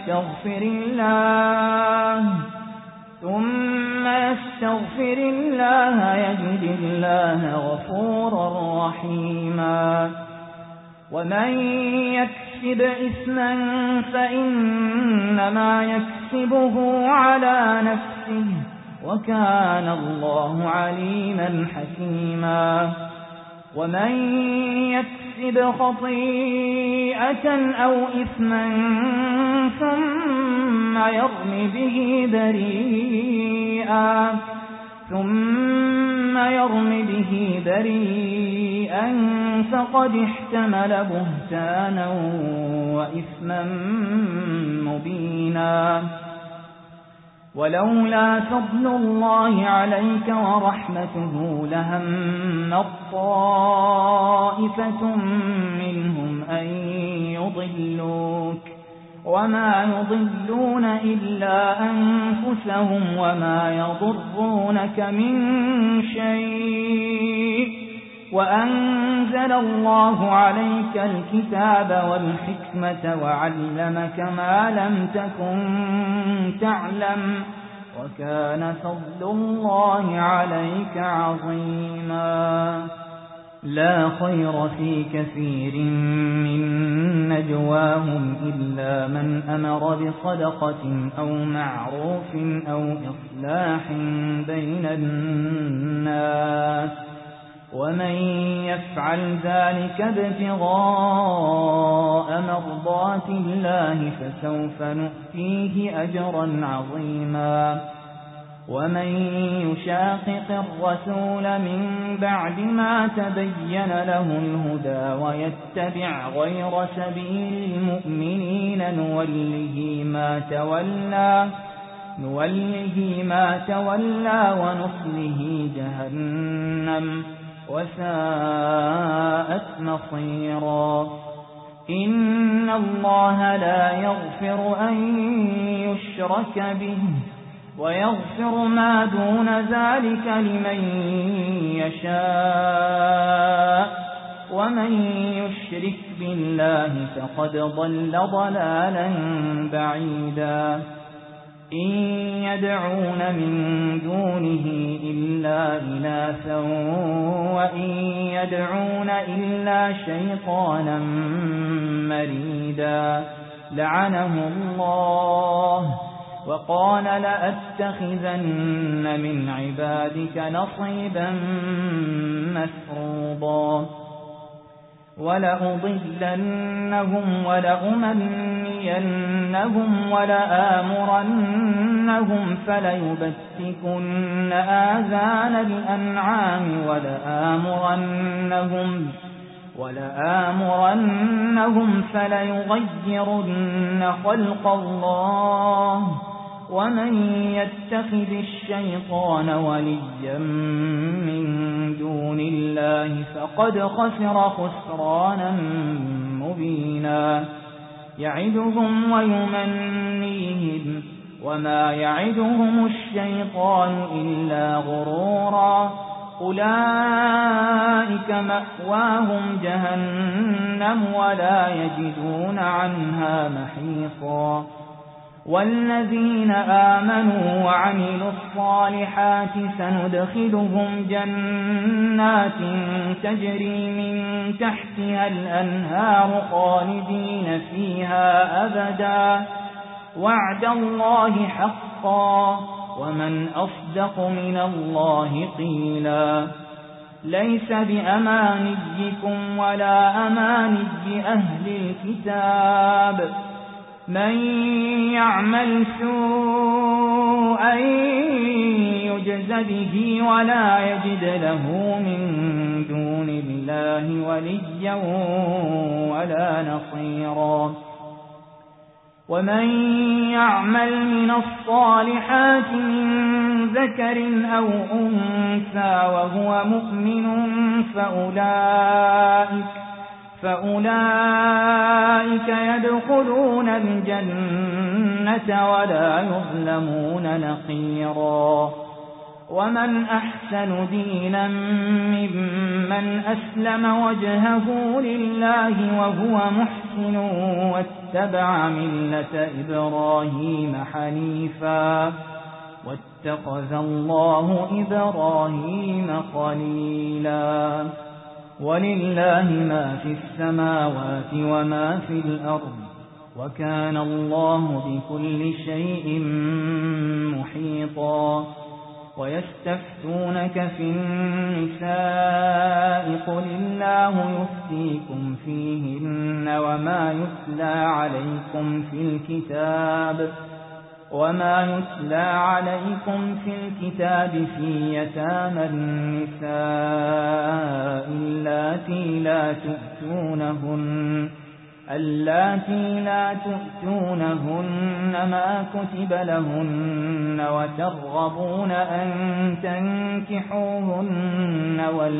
يستغفر الله يجد الله غفورا رحيما ومن يكسب إثما فإنما يكسبه على نفسه وكان الله عليما حكيما ومن يكسب خطيئة أو إثما ثم يرم به بريئا فقد احتمل بهتانا وإثما مبينا ولولا فضل الله عليك ورحمته لهم طائفة منهم أن يضلوك وما يضلون إلا أنفسهم وما يضرونك من شيء وأنزل الله عليك الكتاب والحكمة وعلمك ما لم تكن تعلم وكان فضل الله عليك عظيما لا خير في كثير من نجواهم إلا من أمر بصدقة أو معروف أو إصلاح بين الناس ومن يفعل ذلك ابتغاء مرضات الله فسوف نؤتيه أجرا عظيما ومن يشاقق الرسول من بعد ما تبين له الهدى ويتبع غير سبيل المؤمنين نوله ما تولى ونصله جهنم وساءت مصيرا إن الله لا يغفر أن يشرك به ويغفر ما دون ذلك لمن يشاء ومن يشرك بالله فقد ضل ضلالا بعيدا إن يدعون من دونه إلا إناثا وإن يدعون إلا شيطانا مريدا لعنه الله وقال لأتخذن من عبادك نصيبا مفروضا ولأضلنهم ولأمنينهم ولآمرنهم فليبتكن آذان الأنعام ولآمرنهم فليغيرن خلق الله ومن يتخذ الشيطان وليا من دون الله فقد خسر خسرانا مبينا يعدهم ويمنيهم وما يعدهم الشيطان إلا غرورا أولئك مأواهم جهنم ولا يجدون عنها محيصا والذين آمنوا وعملوا الصالحات سندخلهم جنات تجري من تحتها الأنهار خالدين فيها أبدا وعد الله حقا ومن أصدق من الله قيلا ليس بأمانيكم ولا أماني أهل الكتاب من يعمل سوءا يجز به ولا يجد له من دون الله وليا ولا نصيرا ومن يعمل من الصالحات من ذكر أو أنثى وهو مؤمن فأولئك يدخلون الجنة ولا يظلمون نقيرا ومن أحسن دينا ممن أسلم وجهه لله وهو محسن واتبع ملة إبراهيم حنيفا واتخذ الله إبراهيم خليلا ولله ما في السماوات وما في الأرض وكان الله بكل شيء محيطا ويستفتونك في النساء قل الله يفتيكم فيهن وما يتلى عليكم في الكتاب في يتامى النساء اللاتي لا تؤتونهن ما كتب لهن وترغبون أن تنكحوهن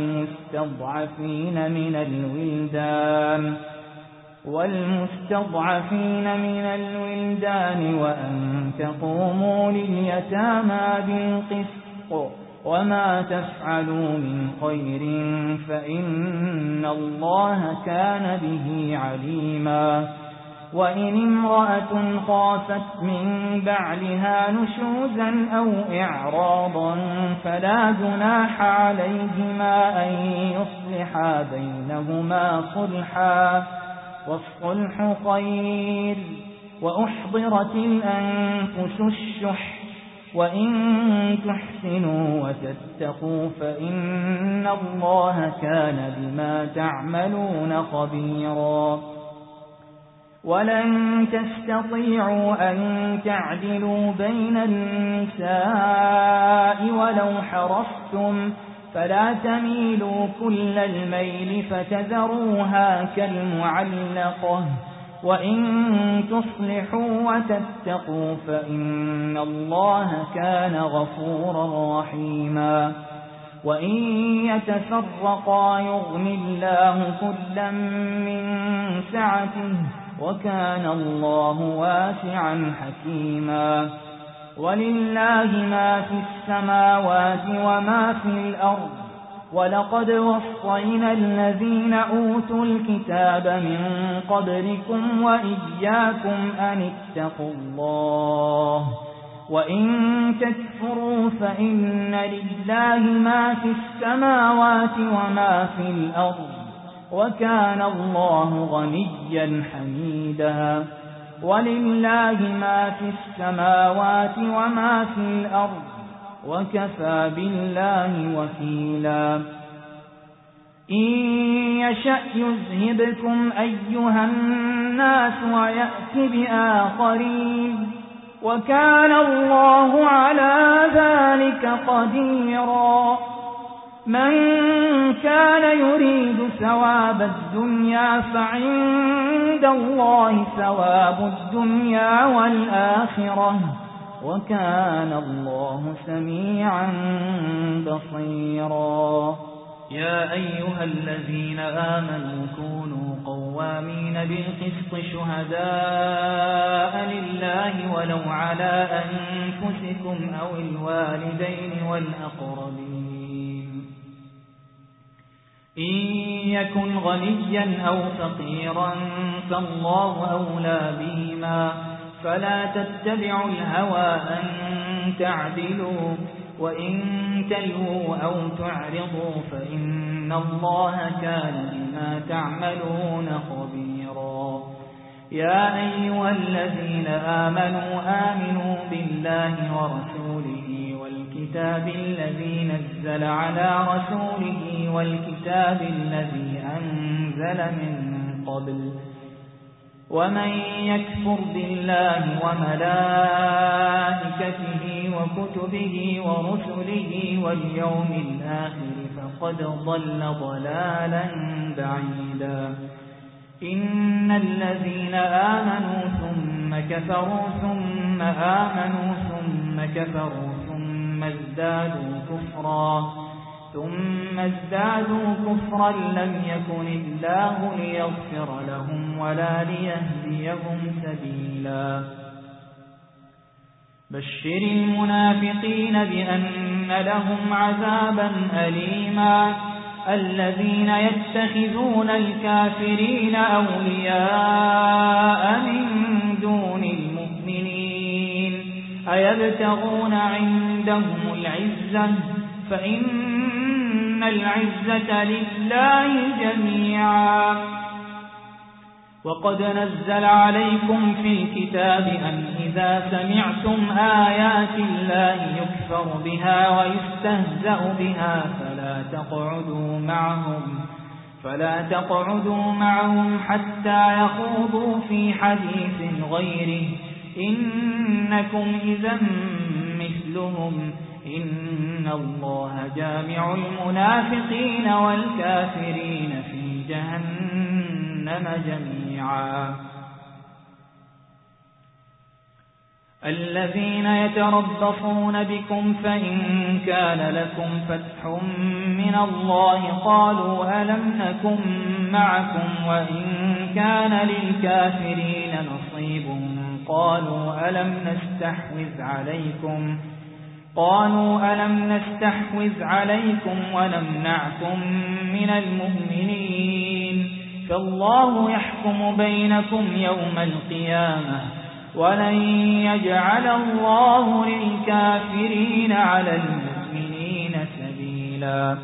والمستضعفين من الولدان وأن تقوموا لليتامى بالقسط وما تفعلوا من خير فإن الله كان به عليما وإن امرأة خافت من بعلها نشوزا أو إعراضا فلا جناح عليهما أن يصلحا بينهما صلحا والصلح خير وأحضرت الأنفس الشح وإن تحسنوا وتتقوا فإن الله كان بما تعملون خبيرا ولن تستطيعوا أن تعدلوا بين النساء ولو حرصتم فلا تميلوا كل الميل فتذروها كالمعلقة وإن تصلحوا وتتقوا فإن الله كان غفورا رحيما وإن يتفرقا يغن الله كلا من سعته وكان الله واسعا حكيما ولله ما في السماوات وما في الأرض ولقد وصينا الذين أوتوا الكتاب من قبلكم وإياكم أن اتقوا الله وإن تكفروا فإن لله ما في السماوات وما في الأرض وكان الله غنيا حميدا ولله ما في السماوات وما في الأرض وكفى بالله وكيلا إن يشأ يذهبكم أيها الناس ويأتي بآخرين وكان الله على ذلك قديرا من كان يريد ثواب الدنيا فعند الله ثواب الدنيا والآخرة وكان الله سميعا بصيرا يا أيها الذين آمنوا كونوا قوامين بالقسط شهداء لله ولو على أنفسكم أو الوالدين والأقربين إن يكن غنيا أو فقيرا فالله أولى بهما فلا تتبعوا الهوى أن تعدلوا وإن تلووا أو تعرضوا فإن الله كان بما تعملون خبيرا يا أيها الذين آمنوا بالله ورسوله والكتاب الذي نزل على رسوله والكتاب الذي أنزل من قبل ومن يكفر بالله وملائكته وكتبه ورسله واليوم الآخر فقد ضل ضلالا بعيدا إن الذين آمنوا ثم كفروا ثم آمنوا ثم كفروا ثم ازدادوا كفرا لم يكن الله ليغفر لهم ولا ليهديهم سبيلا بشر المنافقين بأن لهم عذابا أليما الذين يتخذون الكافرين أولياء من دون المؤمنين أيبتغون عندهم العزة فإن العزة لله جميعا وقد نزل عليكم في الكتاب أن إذا سمعتم آيات الله يكفر بها ويستهزأ بها فلا تقعدوا معهم حتى يخوضوا في حديث غيره إنكم إذا مثلهم إن الله جامع المنافقين والكافرين في جهنم جميعا الذين يتربصون بكم فإن كان لكم فتح من الله قالوا ألم نكن معكم وإن كان للكافرين نصيب قالوا ألم نستحوذ عليكم قالوا ألم نستحوذ عليكم ونمنعكم من المؤمنين فالله يحكم بينكم يوم القيامة ولن يجعل الله للكافرين على المؤمنين سبيلا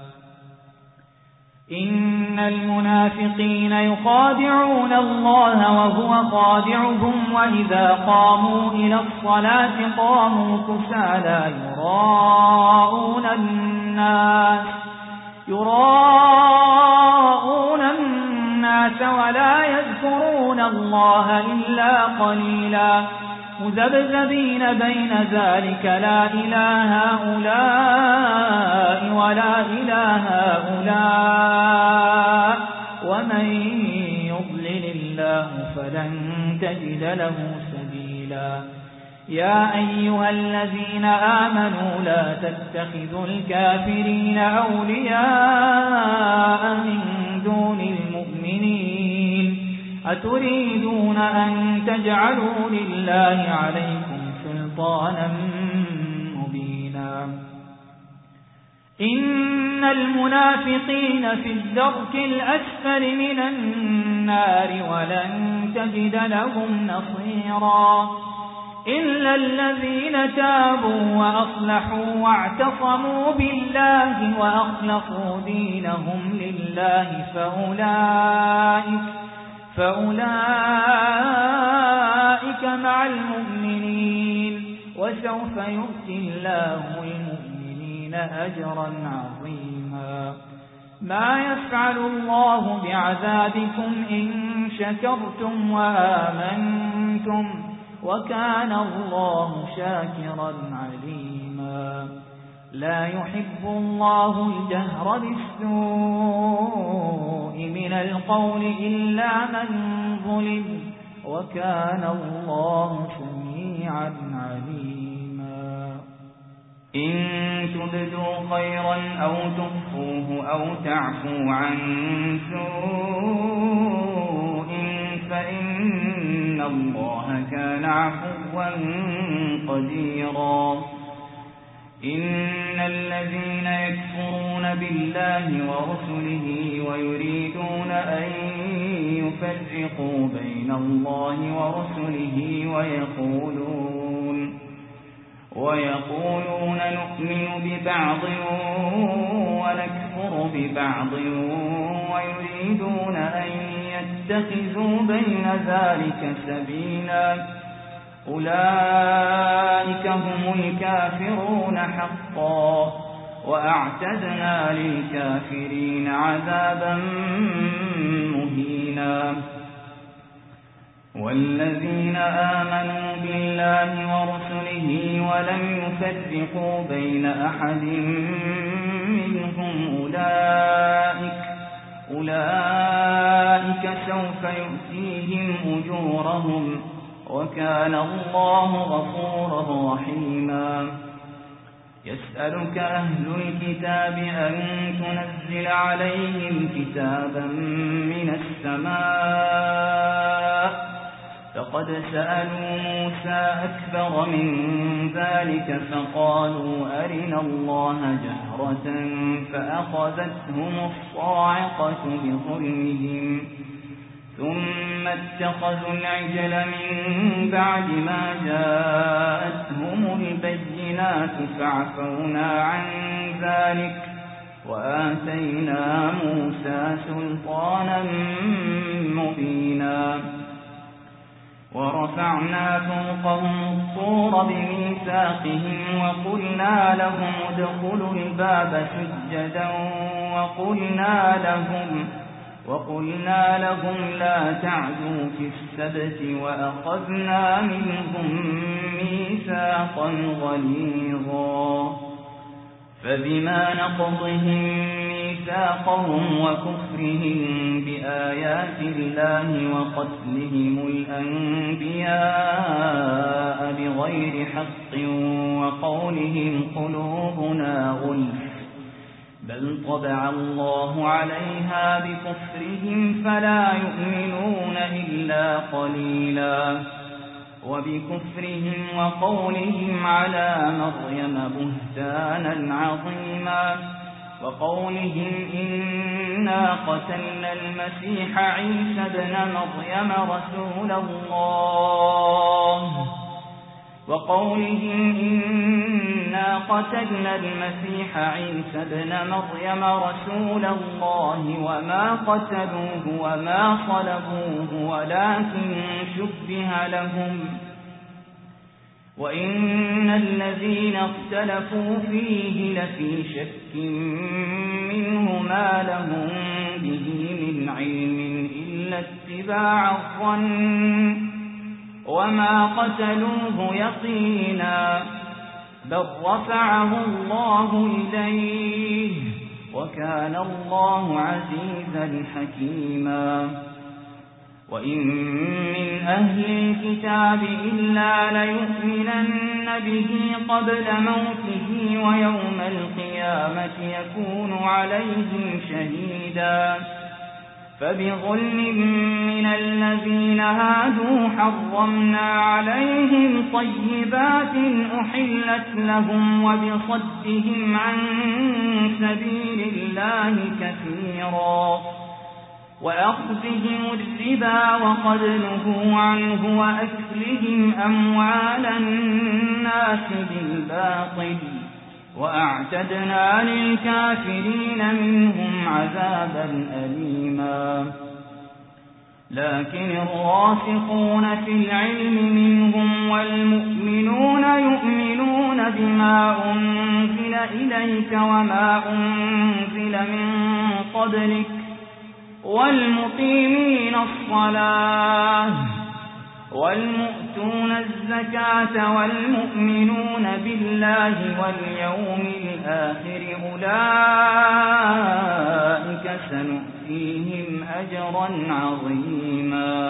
إن المنافقين يخادعون الله وهو خادعهم وإذا قاموا إلى الصلاة قاموا كسالى يراءون الناس ولا يذكرون الله إلا قليلا مذبذبين بين ذلك لا إله هؤلاء ولا إله هؤلاء ومن يضلل الله فلن تجد له سبيلا يا أيها الذين آمنوا لا تتخذوا الكافرين أولياء من دون المؤمنين أتريدون أن تجعلوا لله عليكم سلطانا مبينا إن المنافقين في الدرك الأسفل من النار ولن تجد لهم نصيرا إلا الذين تابوا وأصلحوا واعتصموا بالله وأخلصوا دينهم لله فأولئك مع المؤمنين وسوف يؤتي الله المؤمنين أجرا عظيما ما يفعل الله بعذابكم إن شكرتم وآمنتم وكان الله شاكرا عليما لا يحب الله الجهر بالسوء من القول إلا من ظلم وكان الله سميعا عليما إن تبدوا خيرا أو تخفوه أو تعفوا عن سوء فإن الله كان عفوا قديرا إن الذين يكفرون بالله ورسله ويريدون أن يفرقوا بين الله ورسله ويقولون نؤمن ببعض ونكفر ببعض ويريدون أن يتخذوا بين ذلك سبيلا أولئك هم الكافرون حقا وأعتدنا للكافرين عذابا مهينا والذين آمنوا بالله ورسله ولم يفرقوا بين أحد منهم أولئك سوف يؤتيهم أجورهم وكان الله غفورا رحيما يسألك أهل الكتاب أن تنزل عليهم كتابا من السماء فقد سألوا موسى أكبر من ذلك فقالوا أرنا الله جهرة فأخذتهم الصاعقة بظلمهم ثم اتخذوا العجل من بعد ما جاءتهم البينات فعفونا عن ذلك وآتينا موسى سلطانا مبينا ورفعنا فوقهم الطور بميثاقهم وقلنا لهم ادخلوا الباب سجدا وقلنا لهم لا تعدوا في السبت وأخذنا منهم ميثاقا غليظا فبما نقضهم ميثاقهم وكفرهم بآيات الله وقتلهم الأنبياء بغير حق وقولهم قلوبنا غلف بل طبع الله عليها بكفرهم فلا يؤمنون إلا قليلا وبكفرهم وقولهم على مريم بهتانا عظيما وقولهم إنا قتلنا المسيح عيسى ابن مريم رسول الله وما قتلوه وما صلبوه ولكن شبه لهم وإن الذين اختلفوا فيه لفي شك منه ما لهم به من علم إلا اتباع الظن وما قتلوه يقينا بل رفعه الله إليه وكان الله عزيزا حكيما وإن من أهل الكتاب إلا ليؤمنن به قبل موته ويوم القيامة يكون عليهم شهيدا فبظلم من الذين هادوا حرمنا عليهم طيبات أحلت لهم وبصدهم عن سبيل الله كثيرا وأخذهم الربا وقد نهوا عنه وأكلهم أموال الناس بالباطل وأعتدنا للكافرين منهم عذابا أليما لكن الراسخون في العلم منهم والمؤمنون يؤمنون بما أنزل إليك وما أنزل من قبلك والمقيمين الصلاة والمؤتون الزكاة والمؤمنون بالله واليوم الآخر أولئك سنؤتيهم أجرا عظيما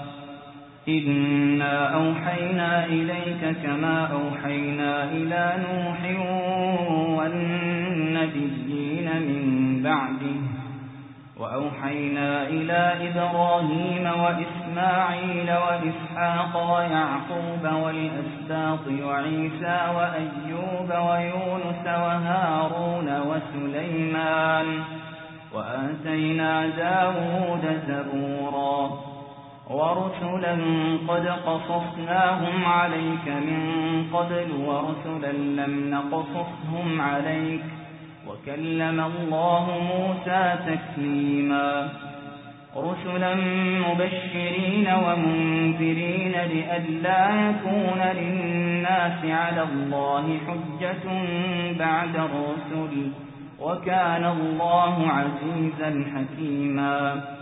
إنا أوحينا إليك كما أوحينا إلى نوح والنبيين من بعده وأوحينا إلى إبراهيم وإسماعيل وإسحاق ويعقوب والأسباط وعيسى وأيوب ويونس وهارون وسليمان وآتينا داود زبورا ورسلا قد قصصناهم عليك من قبل ورسلا لم نقصصهم عليك وكلم الله موسى تكليما رسلا مبشرين ومنذرين لئلا يكون للناس على الله حجة بعد الرسل وكان الله عزيزا حكيما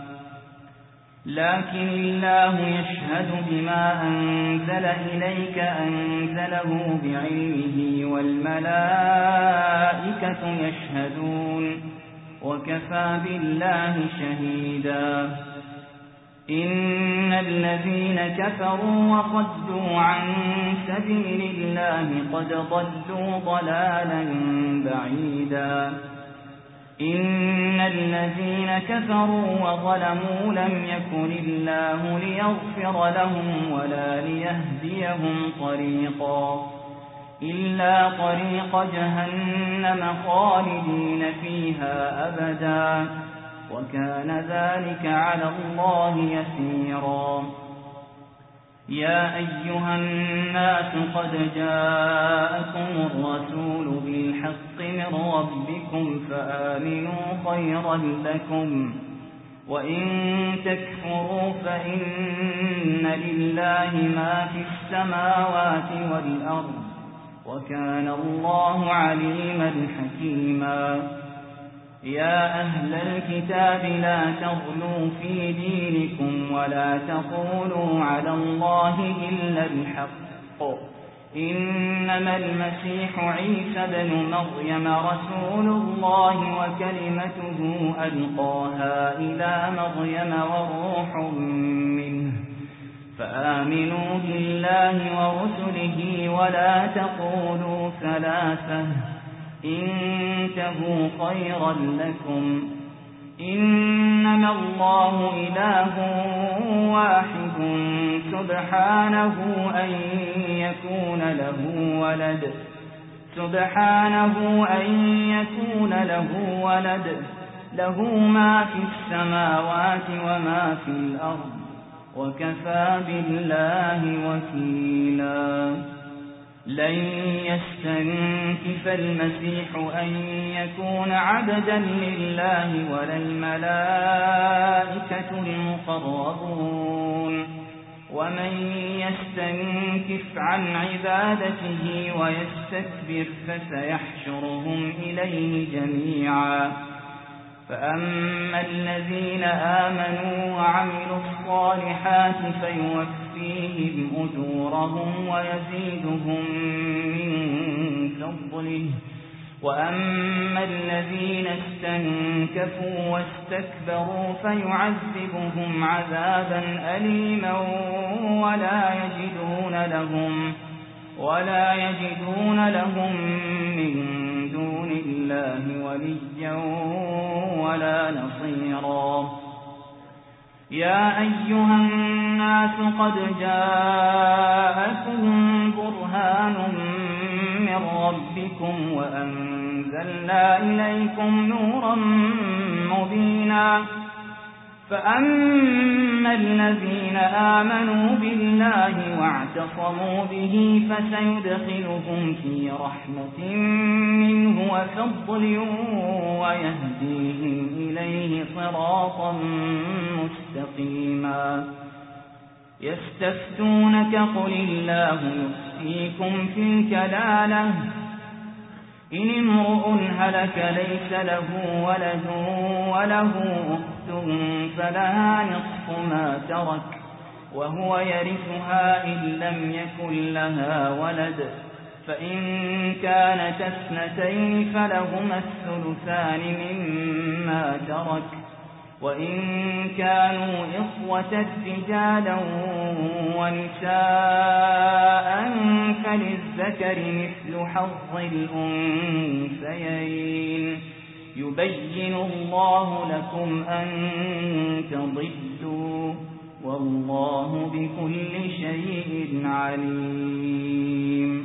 لكن الله يشهد بما أنزل إليك أنزله بعلمه والملائكة يشهدون وكفى بالله شهيدا إن الذين كفروا وصدوا عن سبيل الله قد ضلوا ضلالا بعيدا إن الذين كفروا وظلموا لم يكن الله ليغفر لهم ولا ليهديهم طريقا إلا طريق جهنم خالدين فيها أبدا وكان ذلك على الله يسيرا يا أيها الناس قد جاءكم الرسول بالحق من ربكم فآمنوا خيرا لكم وإن تكفروا فإن لله ما في السماوات والأرض وكان الله عليما حكيما يا أهل الكتاب لا تغلوا في دينكم ولا تقولوا على الله إلا الحق إنما المسيح عيسى بن مريم رسول الله وكلمته ألقاها إلى مريم وروح منه فآمنوا بالله ورسله ولا تقولوا ثلاثة انتهوا خيرا لكم إنما الله إله واحد سبحانه أن يكون له ولد له ما في السماوات وما في الأرض وكفى بالله وكيلا لن يستنكف المسيح أن يكون عبدا لله ولا الملائكة المقربون ومن يستنكف عن عبادته ويستكبر فسيحشرهم إليه جميعا فأما الذين آمنوا وعملوا الصالحات فيوفيهم أجورهم ويزيدهم من فضله وأما الذين استنكفوا واستكبروا فيعذبهم عذابا أليما ولا يجدون لهم من دون الله وليا ولا نصيرا يا أيها الناس قد جاءكم برهان من ربكم وأنزلنا إليكم نورا مبينا فأما الذين آمنوا بالله واعتصموا به فسيدخلهم في رحمة منه وفضل ويهديهم إليه صراطا مستقيما يستفتونك قل الله يفتيكم في الكلالة إن امرؤ هلك ليس له ولد وله أخت فلها نصف ما ترك وهو يرثها إن لم يكن لها ولد فإن كانت اثنتين فلهما الثلثان مما ترك وإن كانوا إخوة رجالا ونساء فللذكر مثل حظ الأنثيين يبين الله لكم أن تضلوا والله بكل شيء عليم